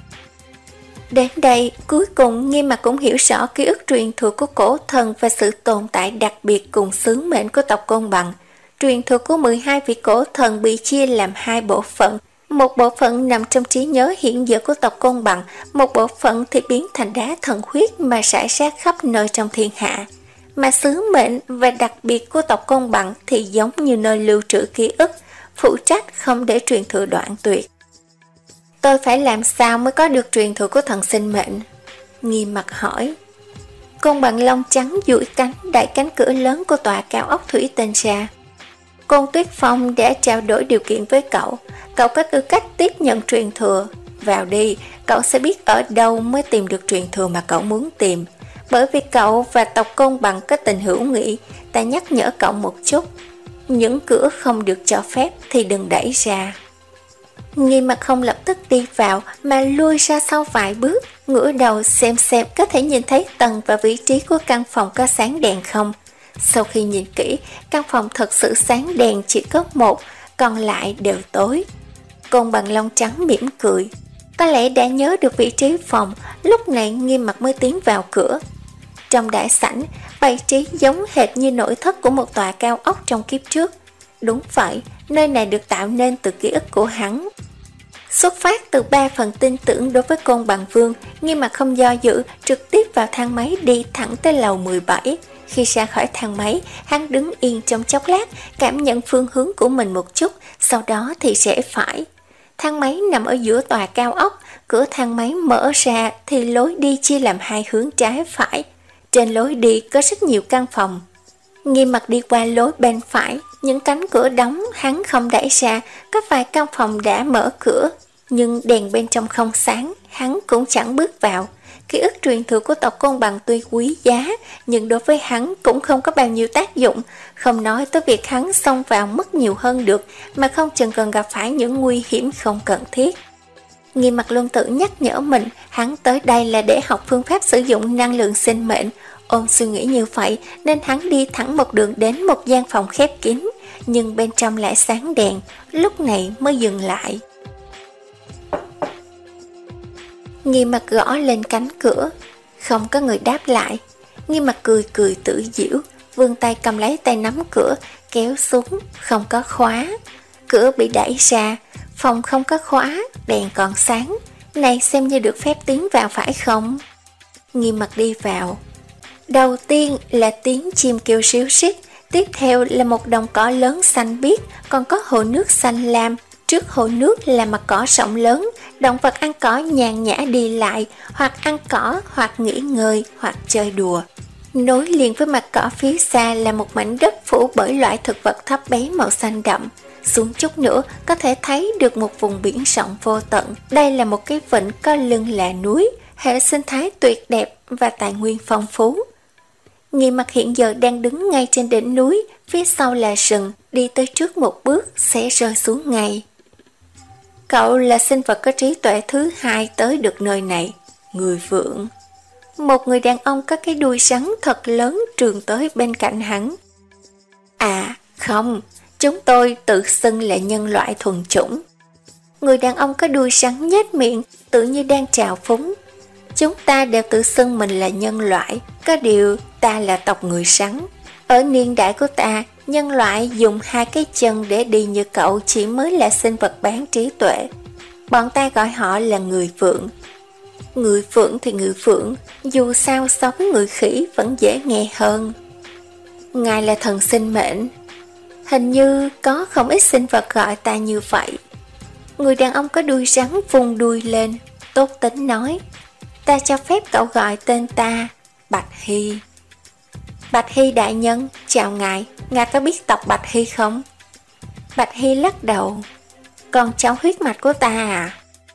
Đến đây, cuối cùng Nghiêm Mặt cũng hiểu rõ ký ức truyền thừa của cổ thần và sự tồn tại đặc biệt cùng xứ mệnh của tộc Côn Bằng. Truyền thừa của mười hai vị cổ thần bị chia làm hai bộ phận. Một bộ phận nằm trong trí nhớ hiện giờ của tộc Côn Bằng, một bộ phận thì biến thành đá thần huyết mà rải rác khắp nơi trong thiên hạ. Mà xứ mệnh và đặc biệt của tộc Côn Bằng thì giống như nơi lưu trữ ký ức, phụ trách không để truyền thừa đoạn tuyệt. Tôi phải làm sao mới có được truyền thừa của thần sinh mệnh? Nghiêm Mặt hỏi. Côn Bằng lông trắng duỗi cánh đẩy cánh cửa lớn của tòa cao ốc thủy tinh ra. Côn Tuyết Phong đã trao đổi điều kiện với cậu. Cậu có tư cách tiếp nhận truyền thừa. Vào đi, cậu sẽ biết ở đâu mới tìm được truyền thừa mà cậu muốn tìm. Bởi vì cậu và tộc Côn Bằng có tình hữu nghị, ta nhắc nhở cậu một chút. Những cửa không được cho phép thì đừng đẩy ra. Nghiêm Mặt không lập tức đi vào mà lui ra sau vài bước, ngửa đầu xem xem có thể nhìn thấy tầng và vị trí của căn phòng có sáng đèn không. Sau khi nhìn kỹ, căn phòng thật sự sáng đèn chỉ có một, còn lại đều tối. Côn Bằng lông trắng mỉm cười. Có lẽ đã nhớ được vị trí phòng, lúc này Nghiêm Mặt mới tiến vào cửa. Trong đại sảnh, bày trí giống hệt như nội thất của một tòa cao ốc trong kiếp trước. Đúng vậy, nơi này được tạo nên từ ký ức của hắn. Xuất phát từ ba phần tin tưởng đối với Côn Bằng Vương, Nghiêm Mặt không do dự, trực tiếp vào thang máy đi thẳng tới lầu mười bảy. Khi ra khỏi thang máy, hắn đứng yên trong chốc lát, cảm nhận phương hướng của mình một chút, sau đó thì rẽ phải. Thang máy nằm ở giữa tòa cao ốc, cửa thang máy mở ra thì lối đi chia làm hai hướng trái phải. Trên lối đi có rất nhiều căn phòng. Nghiêm Mặt đi qua lối bên phải, những cánh cửa đóng hắn không đẩy ra, có vài căn phòng đã mở cửa, nhưng đèn bên trong không sáng, hắn cũng chẳng bước vào. Ký ức truyền thừa của tộc Côn Bằng tuy quý giá, nhưng đối với hắn cũng không có bao nhiêu tác dụng, không nói tới việc hắn xông vào mất nhiều hơn được, mà không chừng cần gặp phải những nguy hiểm không cần thiết. Nghiêm Mặt luôn tự nhắc nhở mình, hắn tới đây là để học phương pháp sử dụng năng lượng sinh mệnh. Ôm suy nghĩ như vậy nên hắn đi thẳng một đường đến một gian phòng khép kín, nhưng bên trong lại sáng đèn, lúc này mới dừng lại. Nghiêm Mặt gõ lên cánh cửa, không có người đáp lại. Nghiêm Mặt cười cười tự giễu, vươn tay cầm lấy tay nắm cửa, kéo xuống, không có khóa. Cửa bị đẩy ra, Phòng không có khóa, đèn còn sáng, này xem như được phép tiến vào phải không? Nghiêm mặt đi vào. Đầu tiên là tiếng chim kêu ríu rít, tiếp theo là một đồng cỏ lớn xanh biếc, còn có hồ nước xanh lam. Trước hồ nước là mặt cỏ rộng lớn, động vật ăn cỏ nhàn nhã đi lại, hoặc ăn cỏ, hoặc nghỉ ngơi, hoặc chơi đùa. Nối liền với mặt cỏ phía xa là một mảnh đất phủ bởi loại thực vật thấp bé màu xanh đậm. Xuống chút nữa có thể thấy được một vùng biển rộng vô tận. Đây là một cái vịnh có lưng là núi, hệ sinh thái tuyệt đẹp và tài nguyên phong phú. Nghiêm mặt hiện giờ đang đứng ngay trên đỉnh núi, phía sau là rừng, đi tới trước một bước sẽ rơi xuống ngay. Cậu là sinh vật có trí tuệ thứ hai tới được nơi này, người vượn. Một người đàn ông có cái đuôi rắn thật lớn trường tới bên cạnh hắn. À, không, chúng tôi tự xưng là nhân loại thuần chủng. Người đàn ông có đuôi rắn nhếch miệng, tự như đang trào phúng. Chúng ta đều tự xưng mình là nhân loại, có điều ta là tộc người rắn. Ở niên đại của ta, nhân loại dùng hai cái chân để đi như cậu chỉ mới là sinh vật bán trí tuệ. Bọn ta gọi họ là người vượn. Người vượn thì người vượn, dù sao so với người khỉ vẫn dễ nghe hơn. Ngài là thần sinh mệnh. Hình như có không ít sinh vật gọi ta như vậy. Người đàn ông có đuôi rắn vùng đuôi lên, tốt tính nói. Ta cho phép cậu gọi tên ta, Bạch Hy. Bạch Hy đại nhân, chào ngài, ngài có biết tộc Bạch Hy không? Bạch Hy lắc đầu. Con cháu huyết mạch của ta à?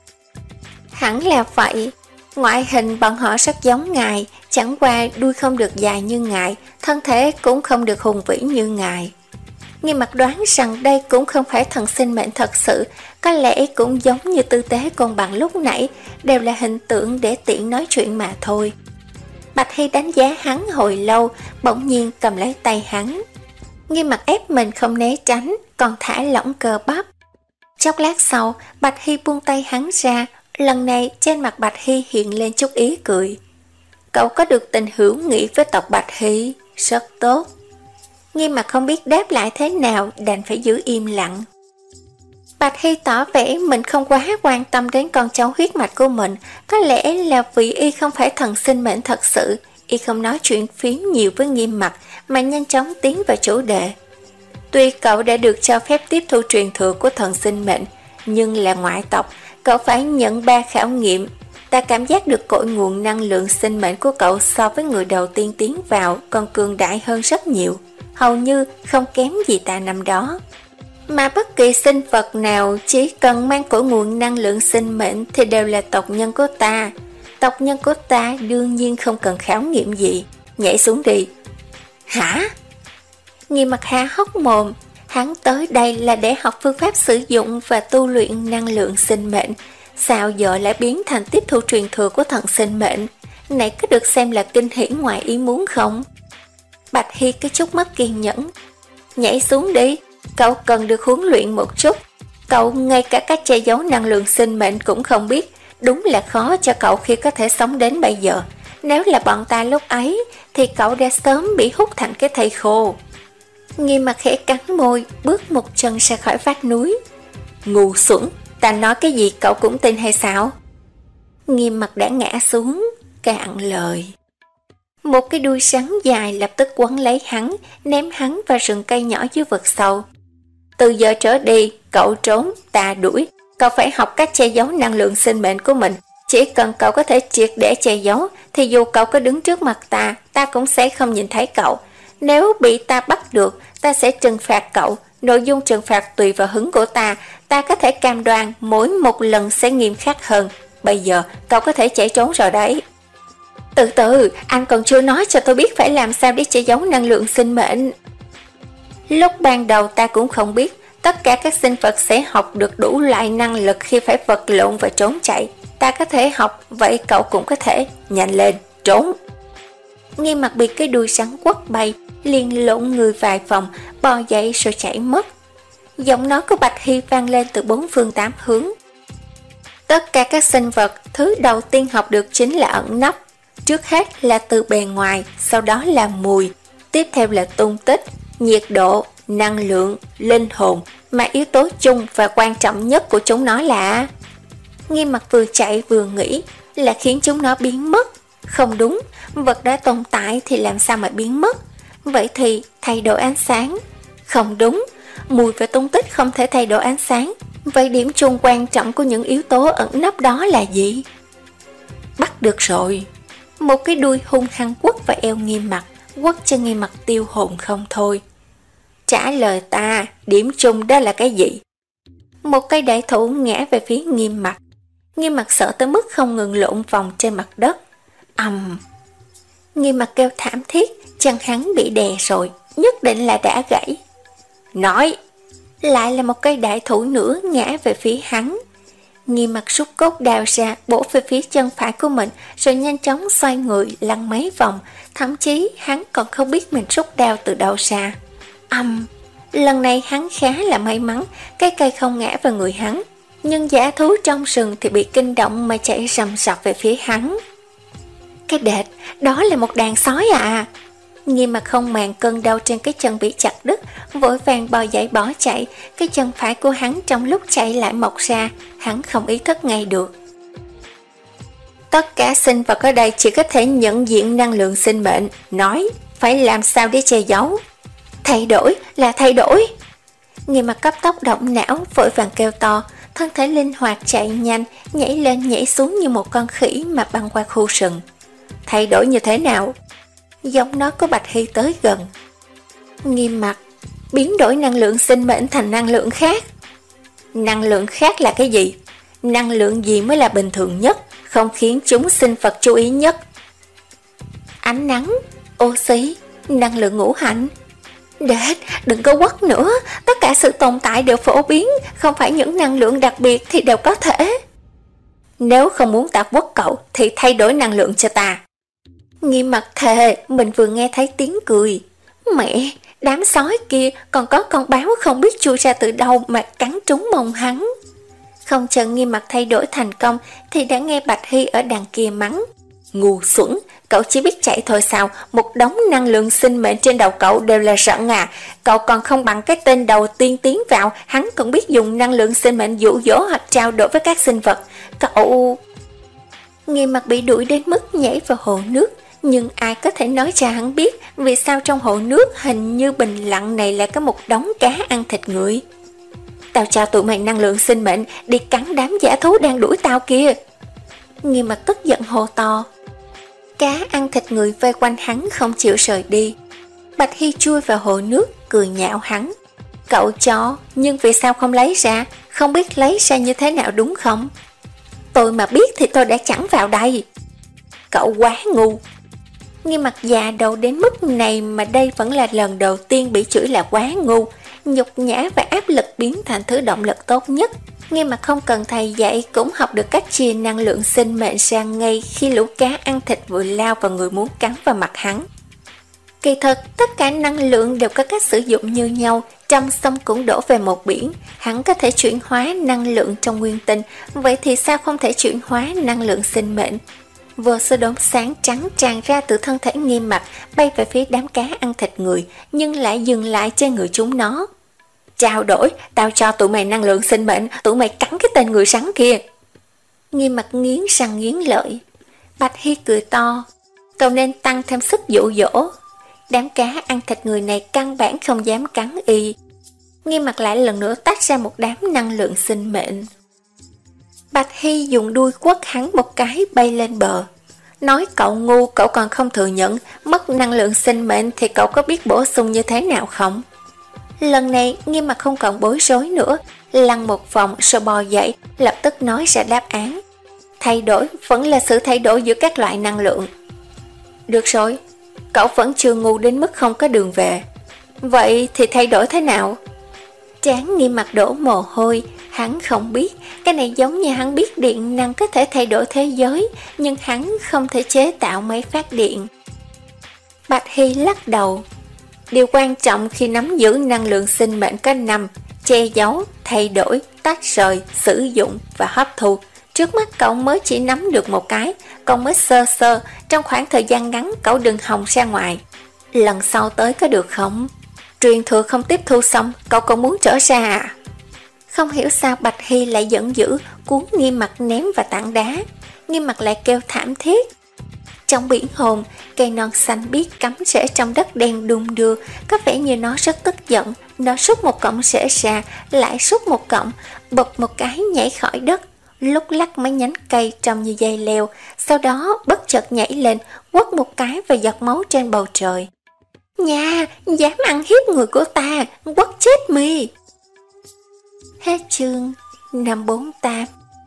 Hẳn là vậy. Ngoại hình bọn họ rất giống ngài, chẳng qua đuôi không được dài như ngài, thân thể cũng không được hùng vĩ như ngài. Nghiêm mặt đoán rằng đây cũng không phải thần sinh mệnh thật sự, có lẽ cũng giống như tư tế côn bằng lúc nãy, đều là hình tượng để tiện nói chuyện mà thôi. Bạch Hy đánh giá hắn hồi lâu, bỗng nhiên cầm lấy tay hắn. Nghiêm mặt ép mình không né tránh, còn thả lỏng cơ bắp. Chốc lát sau, Bạch Hy buông tay hắn ra, lần này trên mặt Bạch Hy hiện lên chút ý cười. Cậu có được tình hữu nghị với tộc Bạch Hy, rất tốt. Nghiêm mặt không biết đáp lại thế nào, đành phải giữ im lặng. Bạch Hy tỏ vẻ mình không quá quan tâm đến con cháu huyết mạch của mình, có lẽ là vì y không phải thần sinh mệnh thật sự, y không nói chuyện phiếm nhiều với Nghiêm mặt mà nhanh chóng tiến vào chủ đề. Tuy cậu đã được cho phép tiếp thu truyền thừa của thần sinh mệnh, nhưng là ngoại tộc, cậu phải nhận ba khảo nghiệm. Ta cảm giác được cội nguồn năng lượng sinh mệnh của cậu so với người đầu tiên tiến vào còn cường đại hơn rất nhiều, hầu như không kém gì ta năm đó. Mà bất kỳ sinh vật nào chỉ cần mang cội nguồn năng lượng sinh mệnh thì đều là tộc nhân của ta. Tộc nhân của ta đương nhiên không cần khảo nghiệm gì. Nhảy xuống đi. Hả? Nghiêm mặt há hốc mồm. Hắn tới đây là để học phương pháp sử dụng và tu luyện năng lượng sinh mệnh. Sao giờ lại biến thành tiếp thu truyền thừa của thần sinh mệnh? Này có được xem là kinh hỉ ngoài ý muốn không? Bạch Hy cái chút mất kiên nhẫn. Nhảy xuống đi. Cậu cần được huấn luyện một chút. Cậu ngay cả cách che giấu năng lượng sinh mệnh cũng không biết. Đúng là khó cho cậu khi có thể sống đến bây giờ. Nếu là bọn ta lúc ấy thì cậu đã sớm bị hút thành cái thây khô. Nghiêm mặt khẽ cắn môi, bước một chân ra khỏi vách núi. Ngu xuẩn, ta nói cái gì cậu cũng tin hay sao? Nghiêm mặt đã ngã xuống, cạn lời. Một cái đuôi rắn dài lập tức quấn lấy hắn, ném hắn vào rừng cây nhỏ dưới vực sâu. Từ giờ trở đi, cậu trốn, ta đuổi. Cậu phải học cách che giấu năng lượng sinh mệnh của mình. Chỉ cần cậu có thể triệt để che giấu, thì dù cậu có đứng trước mặt ta, ta cũng sẽ không nhìn thấy cậu. Nếu bị ta bắt được, ta sẽ trừng phạt cậu. Nội dung trừng phạt tùy vào hứng của ta. Ta có thể cam đoan mỗi một lần sẽ nghiêm khắc hơn. Bây giờ, cậu có thể chạy trốn rồi đấy. Từ từ, anh còn chưa nói cho tôi biết phải làm sao để che giấu năng lượng sinh mệnh. Lúc ban đầu ta cũng không biết, tất cả các sinh vật sẽ học được đủ loại năng lực khi phải vật lộn và trốn chạy. Ta có thể học, vậy cậu cũng có thể. Nhanh lên, trốn. Nghiêm mặt bị cái đuôi rắn quất bay, liền lộn người vài vòng, bò dậy rồi chạy mất. Giọng nói của Bạch Hy vang lên từ bốn phương tám hướng. Tất cả các sinh vật, thứ đầu tiên học được chính là ẩn nấp. Trước hết là từ bề ngoài, sau đó là mùi, tiếp theo là tung tích, nhiệt độ, năng lượng, linh hồn, mà yếu tố chung và quan trọng nhất của chúng nó là... Nghiêm Mặt vừa chạy vừa nghĩ là khiến chúng nó biến mất. Không đúng, vật đã tồn tại thì làm sao mà biến mất? Vậy thì thay đổi ánh sáng. Không đúng, mùi và tung tích không thể thay đổi ánh sáng. Vậy điểm chung quan trọng của những yếu tố ẩn nấp đó là gì? Bắt được rồi. Một cái đuôi hung hăng quất vào eo Nghiêm Mặt, quất cho Nghiêm Mặt tiêu hồn không thôi. Trả lời ta, điểm chung đó là cái gì? Một cây đại thụ ngã về phía Nghiêm Mặt. Nghiêm Mặt sợ tới mức không ngừng lộn vòng trên mặt đất. Ầm! Nghiêm Mặt kêu thảm thiết, chân hắn bị đè rồi, nhất định là đã gãy. Nói! Lại là một cây đại thụ nữa ngã về phía hắn. Nghiêm Mặt rút cốt đào ra, bổ về phía chân phải của mình, rồi nhanh chóng xoay người lăn mấy vòng, thậm chí hắn còn không biết mình rút đao từ đâu ra. Ầm! Lần này hắn khá là may mắn, cái cây không ngã vào người hắn, nhưng dã thú trong rừng thì bị kinh động mà chạy rầm rập về phía hắn. Cái đệt, đó là một đàn sói à! Nghiêm Mặt không màng cơn đau trên cái chân bị chặt đứt, vội vàng bò dậy bỏ chạy. Cái chân phải của hắn trong lúc chạy lại mọc ra, hắn không ý thức ngay được. Tất cả sinh vật ở đây chỉ có thể nhận diện năng lượng sinh mệnh, nói phải làm sao để che giấu. Thay đổi là thay đổi. Nghiêm Mặt cấp tốc động não, vội vàng kêu to, thân thể linh hoạt chạy nhanh, nhảy lên nhảy xuống như một con khỉ mà băng qua khu rừng. Thay đổi như thế nào? Giọng nói của Bạch Hy tới gần. Nghiêm Mặt, biến đổi năng lượng sinh mệnh thành năng lượng khác. Năng lượng khác là cái gì? Năng lượng gì mới là bình thường nhất, không khiến chúng sinh vật chú ý nhất? Ánh nắng, oxy, năng lượng ngũ hành. Đệt, đừng có quất nữa, tất cả sự tồn tại đều phổ biến, không phải những năng lượng đặc biệt thì đều có thể. Nếu không muốn ta quất cậu thì thay đổi năng lượng cho ta. Nghiêm Mặt thề, mình vừa nghe thấy tiếng cười. Mẹ, đám sói kia còn có con báo không biết chui ra từ đâu mà cắn trúng mông hắn. Không chờ Nghiêm Mặt thay đổi thành công thì đã nghe Bạch Hy ở đằng kia mắng. Ngu xuẩn, cậu chỉ biết chạy thôi sao, một đống năng lượng sinh mệnh trên đầu cậu đều là rợn à. Cậu còn không bằng cái tên đầu tiên tiến vào, hắn còn biết dùng năng lượng sinh mệnh dụ dỗ hoặc trao đổi với các sinh vật. Cậu... Nghiêm Mặt bị đuổi đến mức nhảy vào hồ nước, nhưng ai có thể nói cho hắn biết vì sao trong hồ nước hình như bình lặng này lại có một đống cá ăn thịt người. Tao cho tụi mày năng lượng sinh mệnh đi cắn đám dã thú đang đuổi tao kia. Nghiêm Mặt tức giận hô to. Cá ăn thịt người vây quanh hắn không chịu rời đi. Bạch Hy chui vào hồ nước cười nhạo hắn. Cậu cho, nhưng vì sao không lấy ra? Không biết lấy ra như thế nào đúng không? Tôi mà biết thì tôi đã chẳng vào đây. Cậu quá ngu. Nghiêm Mặt già đầu đến mức này mà đây vẫn là lần đầu tiên bị chửi là quá ngu. Nhục nhã và áp lực biến thành thứ động lực tốt nhất. Nghiêm Mặt không cần thầy dạy cũng học được cách chia năng lượng sinh mệnh ra ngay khi lũ cá ăn thịt vừa lao vào người muốn cắn vào mặt hắn. Kỳ thực, tất cả năng lượng đều có cách sử dụng như nhau, trong sông cũng đổ về một biển. Hắn có thể chuyển hóa năng lượng trong nguyên tinh, vậy thì sao không thể chuyển hóa năng lượng sinh mệnh? Vô số đốm sáng trắng tràn ra từ thân thể Nghiêm Mặt, bay về phía đám cá ăn thịt người, nhưng lại dừng lại trên người chúng nó. Trao đổi, tao cho tụi mày năng lượng sinh mệnh, tụi mày cắn cái tên người rắn kia. Nghiêm Mặt nghiến răng nghiến lợi. Bạch Hy cười to. Cậu nên tăng thêm sức dụ dỗ. Đám cá ăn thịt người này căn bản không dám cắn y. Nghiêm Mặt lại lần nữa tách ra một đám năng lượng sinh mệnh. Bạch Hy dùng đuôi quất hắn một cái bay lên bờ. Nói cậu ngu, cậu còn không thừa nhận, mất năng lượng sinh mệnh thì cậu có biết bổ sung như thế nào không? Lần này Nghiêm Mặt không còn bối rối nữa, lăn một vòng rồi bò dậy, lập tức nói ra đáp án. Thay đổi vẫn là sự thay đổi giữa các loại năng lượng. Được rồi, cậu vẫn chưa ngu đến mức không có đường về. Vậy thì thay đổi thế nào? Trán Nghiêm Mặt đổ mồ hôi, hắn không biết, cái này giống như hắn biết điện năng có thể thay đổi thế giới, nhưng hắn không thể chế tạo máy phát điện. Bạch Hy lắc đầu. Điều quan trọng khi nắm giữ năng lượng sinh mệnh có năm: che giấu, thay đổi, tách rời, sử dụng và hấp thu. Trước mắt cậu mới chỉ nắm được một cái, còn mới sơ sơ, trong khoảng thời gian ngắn cậu đừng hòng ra ngoài. Lần sau tới có được không? Truyền thừa không tiếp thu xong, cậu còn muốn trở ra à? Không hiểu sao Bạch Hy lại giận dữ, cuốn Nghiêm Mặc ném vào tảng đá. Nghiêm Mặc lại kêu thảm thiết. Trong biển hồn, cây non xanh biếc cắm rễ trong đất đen đung đưa, có vẻ như nó rất tức giận. Nó rút một cọng rễ ra, lại rút một cọng, bật một cái nhảy khỏi đất, lúc lắc mấy nhánh cây trông như dây leo, sau đó bất chợt nhảy lên, quất một cái và giọt máu trên bầu trời. Nha, dám ăn hiếp người của ta, quất chết mi. Hết chương năm bốn tám.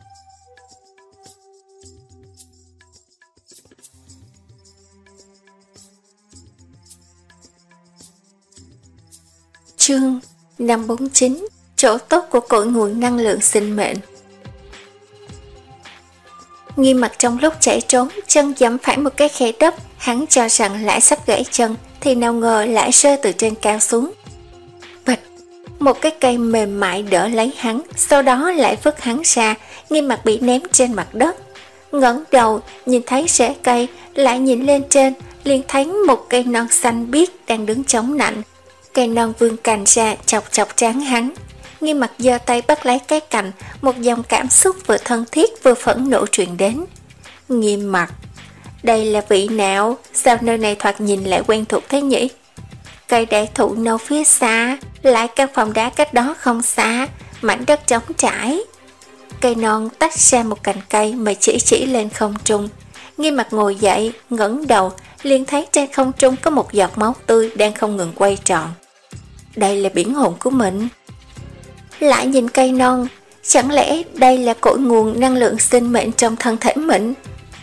Chương năm bốn chín. Chỗ tốt của cội nguồn năng lượng sinh mệnh. Nghiêm Mặc trong lúc chạy trốn, chân dẫm phải một cái khe đất, hắn cho rằng lại sắp gãy chân, thì nào ngờ lại rơi từ trên cao xuống. Bịch, một cái cây mềm mại đỡ lấy hắn, sau đó lại vứt hắn ra. Nghiêm Mặc bị ném trên mặt đất. Ngẩng đầu nhìn thấy rễ cây, lại nhìn lên trên, liền thấy một cây non xanh biếc đang đứng chống nạnh. Cây non vươn cành ra chọc chọc trán hắn. Nghiêm Mặc giơ tay bắt lấy cái cành, một dòng cảm xúc vừa thân thiết vừa phẫn nộ truyền đến. Nghiêm Mặc, đây là vị nào? Sao nơi này thoạt nhìn lại quen thuộc thế nhỉ? Cây đại thụ nâu phía xa, lại căn phòng đá cách đó không xa, mảnh đất trống trải. Cây non tách ra một cành cây mà chỉ chỉ lên không trung. Nghiêm Mặc ngồi dậy, ngẩng đầu, liền thấy trên không trung có một giọt máu tươi đang không ngừng quay tròn. Đây là biển hồn của mình. Lại nhìn cây non, chẳng lẽ đây là cội nguồn năng lượng sinh mệnh trong thân thể mình?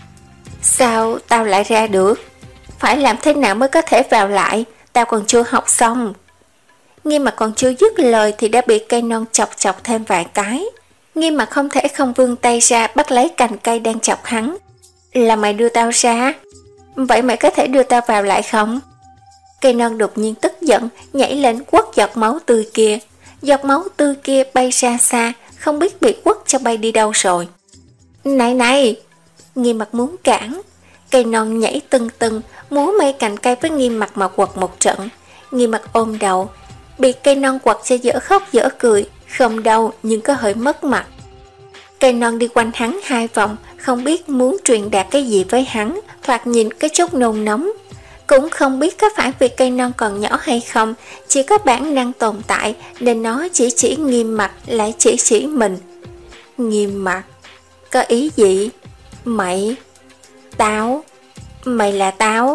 Sao tao lại ra được? Phải làm thế nào mới có thể vào lại? Tao còn chưa học xong. Nghiêm Mặc còn chưa dứt lời thì đã bị cây non chọc chọc thêm vài cái. Nghiêm Mặc không thể không vươn tay ra bắt lấy cành cây đang chọc hắn. Là mày đưa tao ra? Vậy mày có thể đưa tao vào lại không? Cây non đột nhiên tức giận, nhảy lên quất giọt máu tươi kia. Giọt máu tươi kia bay ra xa, không biết bị quất cho bay đi đâu rồi. Này này! Nghiêm Mặc muốn cản. Cây non nhảy tưng tưng, múa may cành cây với Nghiêm Mặc mà quật một trận. Nghiêm Mặc ôm đầu, bị cây non quật cho dở khóc dở cười, không đau nhưng có hơi mất mặt. Cây non đi quanh hắn hai vòng, không biết muốn truyền đạt cái gì với hắn, thoạt nhìn cái chút nôn nóng. Cũng không biết có phải vì cây non còn nhỏ hay không, chỉ có bản năng tồn tại nên nó chỉ chỉ Nghiêm Mặc lại chỉ chỉ mình. Nghiêm Mặc, có ý gì? Mày? Tao? Mày là tao?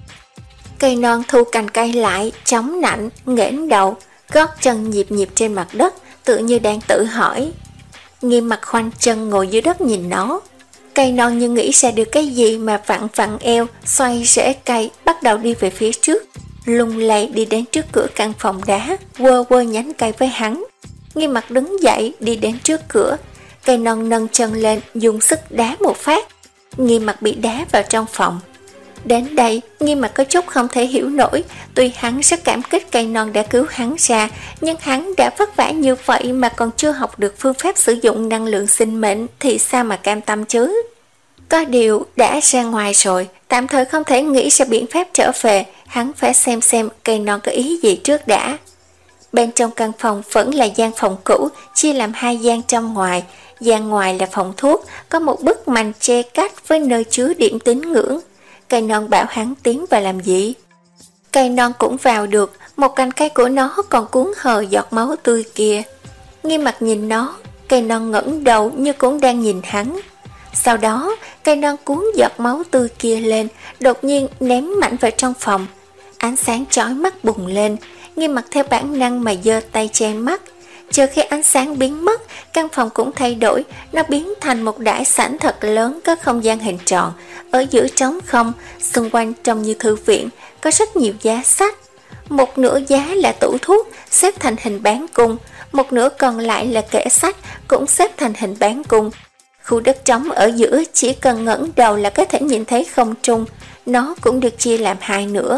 Cây non thu cành cây lại, chống nạnh, nghển đầu, gót chân nhịp nhịp trên mặt đất, tự như đang tự hỏi. Nghiêm Mặc khoanh chân ngồi dưới đất nhìn nó. Cây non như nghĩ ra được cái gì mà vặn vặn eo, xoay rễ cây, bắt đầu đi về phía trước. Lung lay đi đến trước cửa căn phòng đá, quơ quơ nhánh cây với hắn. Nghiêm Mặc đứng dậy đi đến trước cửa. Cây non nâng chân lên, dùng sức đá một phát. Nghiêm Mặc bị đá vào trong phòng. Đến đây, Nghiêm Mặc có chút không thể hiểu nổi. Tuy hắn rất cảm kích cây non đã cứu hắn ra, nhưng hắn đã vất vả như vậy mà còn chưa học được phương pháp sử dụng năng lượng sinh mệnh thì sao mà cam tâm chứ? Có điều đã ra ngoài rồi, tạm thời không thể nghĩ ra biện pháp trở về, hắn phải xem xem cây non có ý gì trước đã. Bên trong căn phòng vẫn là gian phòng cũ, chia làm hai gian trong ngoài. Gian ngoài là phòng thuốc, có một bức mành che cách với nơi chứa điểm tín ngưỡng. Cây non bảo hắn tiến vào làm gì? Cây non cũng vào được, một cành cây của nó còn cuốn hờ giọt máu tươi kia. Nghiêm Mặc nhìn nó, cây non ngẩng đầu như cũng đang nhìn hắn. Sau đó, cây non cuốn giọt máu tươi kia lên, đột nhiên ném mạnh vào trong phòng. Ánh sáng chói mắt bùng lên, Nghiêm Mặc theo bản năng mà giơ tay che mắt. Chờ khi ánh sáng biến mất, căn phòng cũng thay đổi, nó biến thành một đại sảnh thật lớn có không gian hình tròn. Ở giữa trống không, xung quanh trông như thư viện, có rất nhiều giá sách. Một nửa giá là tủ thuốc, xếp thành hình bán cung, một nửa còn lại là kệ sách, cũng xếp thành hình bán cung. Khu đất trống ở giữa chỉ cần ngẩng đầu là có thể nhìn thấy không trung, nó cũng được chia làm hai nửa.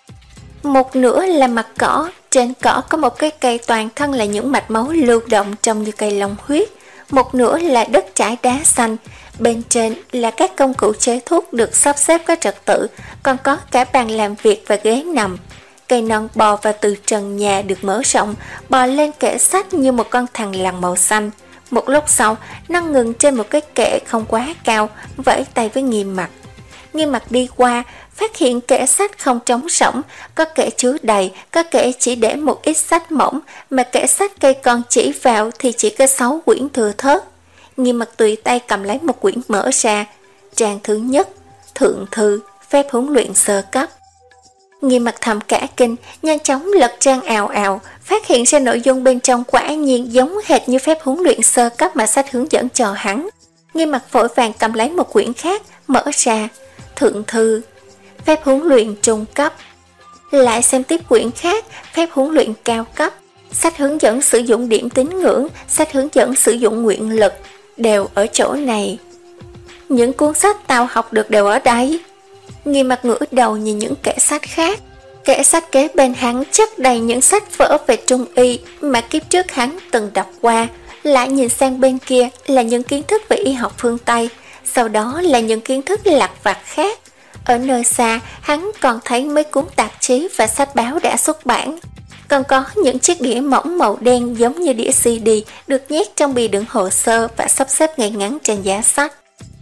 Một nửa là mặt cỏ, trên cỏ có một cái cây toàn thân là những mạch máu lưu động trông như cây long huyết. Một nửa là đất trải đá xanh, bên trên là các công cụ chế thuốc được sắp xếp có trật tự, còn có cả bàn làm việc và ghế nằm. Cây non bò vào từ trần nhà được mở rộng, bò lên kệ sách như một con thằn lằn màu xanh. Một lúc sau, nó ngừng trên một cái kệ không quá cao, vẫy tay với Nghiêm Mặc. Nghiêm Mặc đi qua, phát hiện kệ sách không trống rỗng, có kệ chứa đầy, có kệ chỉ để một ít sách mỏng, mà kệ sách cây con chỉ vào thì chỉ có sáu quyển thừa thớt. Nghiêm Mặc tùy tay cầm lấy một quyển mở ra. Trang thứ nhất, Thượng thư, phép huấn luyện sơ cấp. Nghiêm Mặc thầm cả kinh, nhanh chóng lật trang ào ào, phát hiện ra nội dung bên trong quả nhiên giống hệt như phép huấn luyện sơ cấp mà sách hướng dẫn cho hắn. Nghiêm Mặc vội vàng cầm lấy một quyển khác, mở ra. Thượng thư, phép huấn luyện trung cấp. Lại xem tiếp quyển khác, phép huấn luyện cao cấp. Sách hướng dẫn sử dụng điểm tín ngưỡng, sách hướng dẫn sử dụng nguyện lực, đều ở chỗ này. Những cuốn sách tao học được đều ở đây. Nghiêm Mặc ngửa đầu nhìn những kệ sách khác. Kệ sách kế bên hắn chất đầy những sách vở về trung y mà kiếp trước hắn từng đọc qua. Lại nhìn sang bên kia là những kiến thức về y học phương Tây, sau đó là những kiến thức lặt vặt khác. Ở nơi xa, hắn còn thấy mấy cuốn tạp chí và sách báo đã xuất bản. Còn có những chiếc đĩa mỏng màu đen giống như đĩa xê đê được nhét trong bì đựng hồ sơ và sắp xếp ngay ngắn trên giá sách.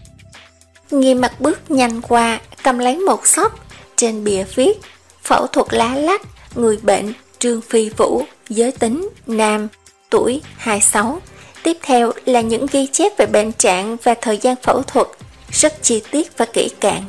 Nghiêm Mặc bước nhanh qua, cầm lấy một xốp, trên bìa viết phẫu thuật lá lách, người bệnh Trương Phi Vũ, giới tính nam, tuổi hai mươi sáu. Tiếp theo là những ghi chép về bệnh trạng và thời gian phẫu thuật, rất chi tiết và kỹ càng.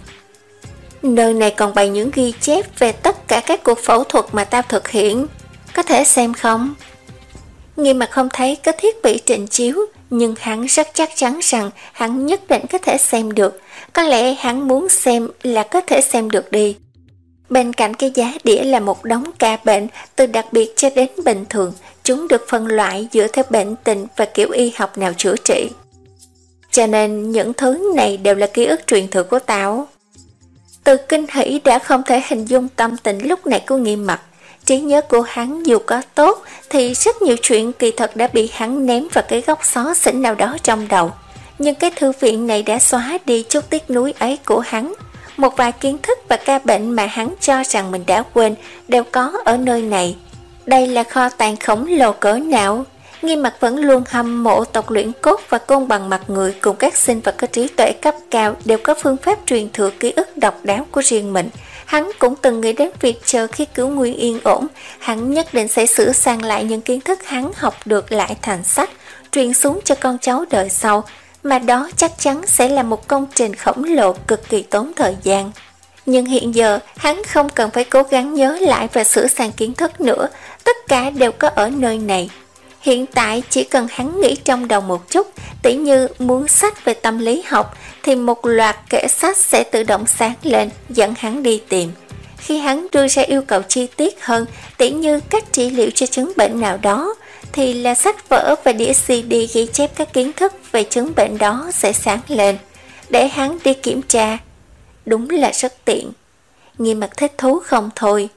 Nơi này còn bày những ghi chép về tất cả các cuộc phẫu thuật mà tao thực hiện. Có thể xem không? Nghiêm Mặc không thấy có thiết bị trình chiếu, nhưng hắn rất chắc chắn rằng hắn nhất định có thể xem được. Có lẽ hắn muốn xem là có thể xem được đi. Bên cạnh cái giá đĩa là một đống ca bệnh, từ đặc biệt cho đến bình thường. Chúng được phân loại dựa theo bệnh tình và kiểu y học nào chữa trị. Cho nên những thứ này đều là ký ức truyền thừa của tao. Từ kinh hỉ đã không thể hình dung tâm tình lúc này của Nghiêm Mặc. Trí nhớ của hắn dù có tốt thì rất nhiều chuyện kỳ thật đã bị hắn ném vào cái góc xó xỉnh nào đó trong đầu. Nhưng cái thư viện này đã xóa đi chút tiếc nuối ấy của hắn. Một vài kiến thức và ca bệnh mà hắn cho rằng mình đã quên đều có ở nơi này. Đây là kho tàng khổng lồ cỡ nào. Nghiêm Mặc vẫn luôn hâm mộ tộc luyện cốt và côn bằng mặt người cùng các sinh vật có trí tuệ cấp cao đều có phương pháp truyền thừa ký ức độc đáo của riêng mình. Hắn cũng từng nghĩ đến việc chờ khi cứu nguy yên ổn, hắn nhất định sẽ sửa sang lại những kiến thức hắn học được lại thành sách, truyền xuống cho con cháu đời sau, mà đó chắc chắn sẽ là một công trình khổng lồ cực kỳ tốn thời gian. Nhưng hiện giờ, hắn không cần phải cố gắng nhớ lại và sửa sang kiến thức nữa, tất cả đều có ở nơi này. Hiện tại chỉ cần hắn nghĩ trong đầu một chút, tỉ như muốn sách về tâm lý học, thì một loạt kệ sách sẽ tự động sáng lên, dẫn hắn đi tìm. Khi hắn đưa ra yêu cầu chi tiết hơn, tỉ như cách trị liệu cho chứng bệnh nào đó, thì là sách vở và đĩa xê đê ghi chép các kiến thức về chứng bệnh đó sẽ sáng lên, để hắn đi kiểm tra. Đúng là rất tiện. Nghiêm Mặc thích thú không thôi.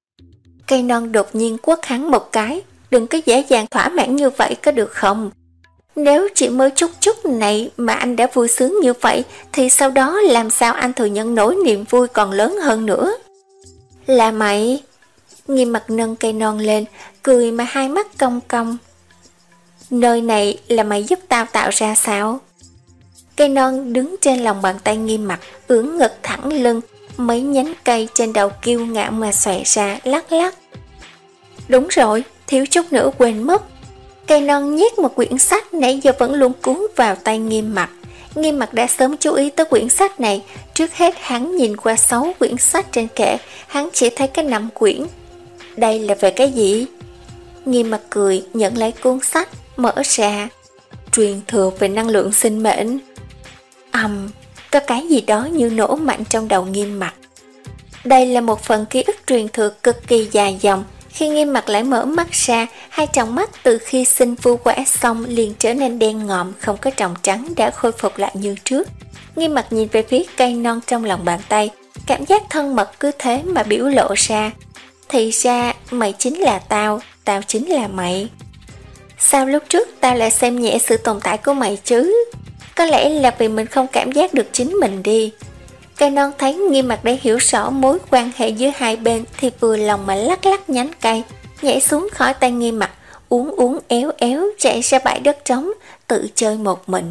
Cây non đột nhiên quất hắn một cái. Đừng có dễ dàng thỏa mãn như vậy có được không? Nếu chỉ mới chút chút này mà anh đã vui sướng như vậy, thì sau đó làm sao anh thừa nhận nỗi niềm vui còn lớn hơn nữa? Là mày? Nghiêm Mặc nâng cây non lên, cười mà hai mắt cong cong. Nơi này là mày giúp tao tạo ra sao? Cây non đứng trên lòng bàn tay Nghiêm Mặc, ưỡn ngực thẳng lưng, mấy nhánh cây trên đầu kiêu ngạo mà xòe ra lắc lắc. Đúng rồi, thiếu chút nữa quên mất. Cây non nhét một quyển sách nãy giờ vẫn luôn cuốn vào tay Nghiêm Mặc. Nghiêm Mặc đã sớm chú ý tới quyển sách này. Trước hết hắn nhìn qua sáu quyển sách trên kệ, hắn chỉ thấy cái năm quyển. Đây là về cái gì? Nghiêm Mặc cười, nhận lấy cuốn sách, mở ra. Truyền thừa về năng lượng sinh mệnh. Ầm, um, có cái gì đó như nổ mạnh trong đầu Nghiêm Mặc. Đây là một phần ký ức truyền thừa cực kỳ dài dòng. Khi Nghiêm Mặc lại mở mắt ra, hai tròng mắt từ khi sinh vu quả xong liền trở nên đen ngòm, không có tròng trắng, đã khôi phục lại như trước. Nghiêm Mặc nhìn về phía cây non trong lòng bàn tay, cảm giác thân mật cứ thế mà biểu lộ ra. Thì ra mày chính là tao, tao chính là mày. Sao lúc trước tao lại xem nhẹ sự tồn tại của mày chứ? Có lẽ là vì mình không cảm giác được chính mình đi. Cây non thấy Nghiêm Mặt để hiểu rõ mối quan hệ giữa hai bên thì vừa lòng mà lắc lắc nhánh cây, nhảy xuống khỏi tay Nghiêm Mặt, uốn uốn éo éo chạy ra bãi đất trống, tự chơi một mình.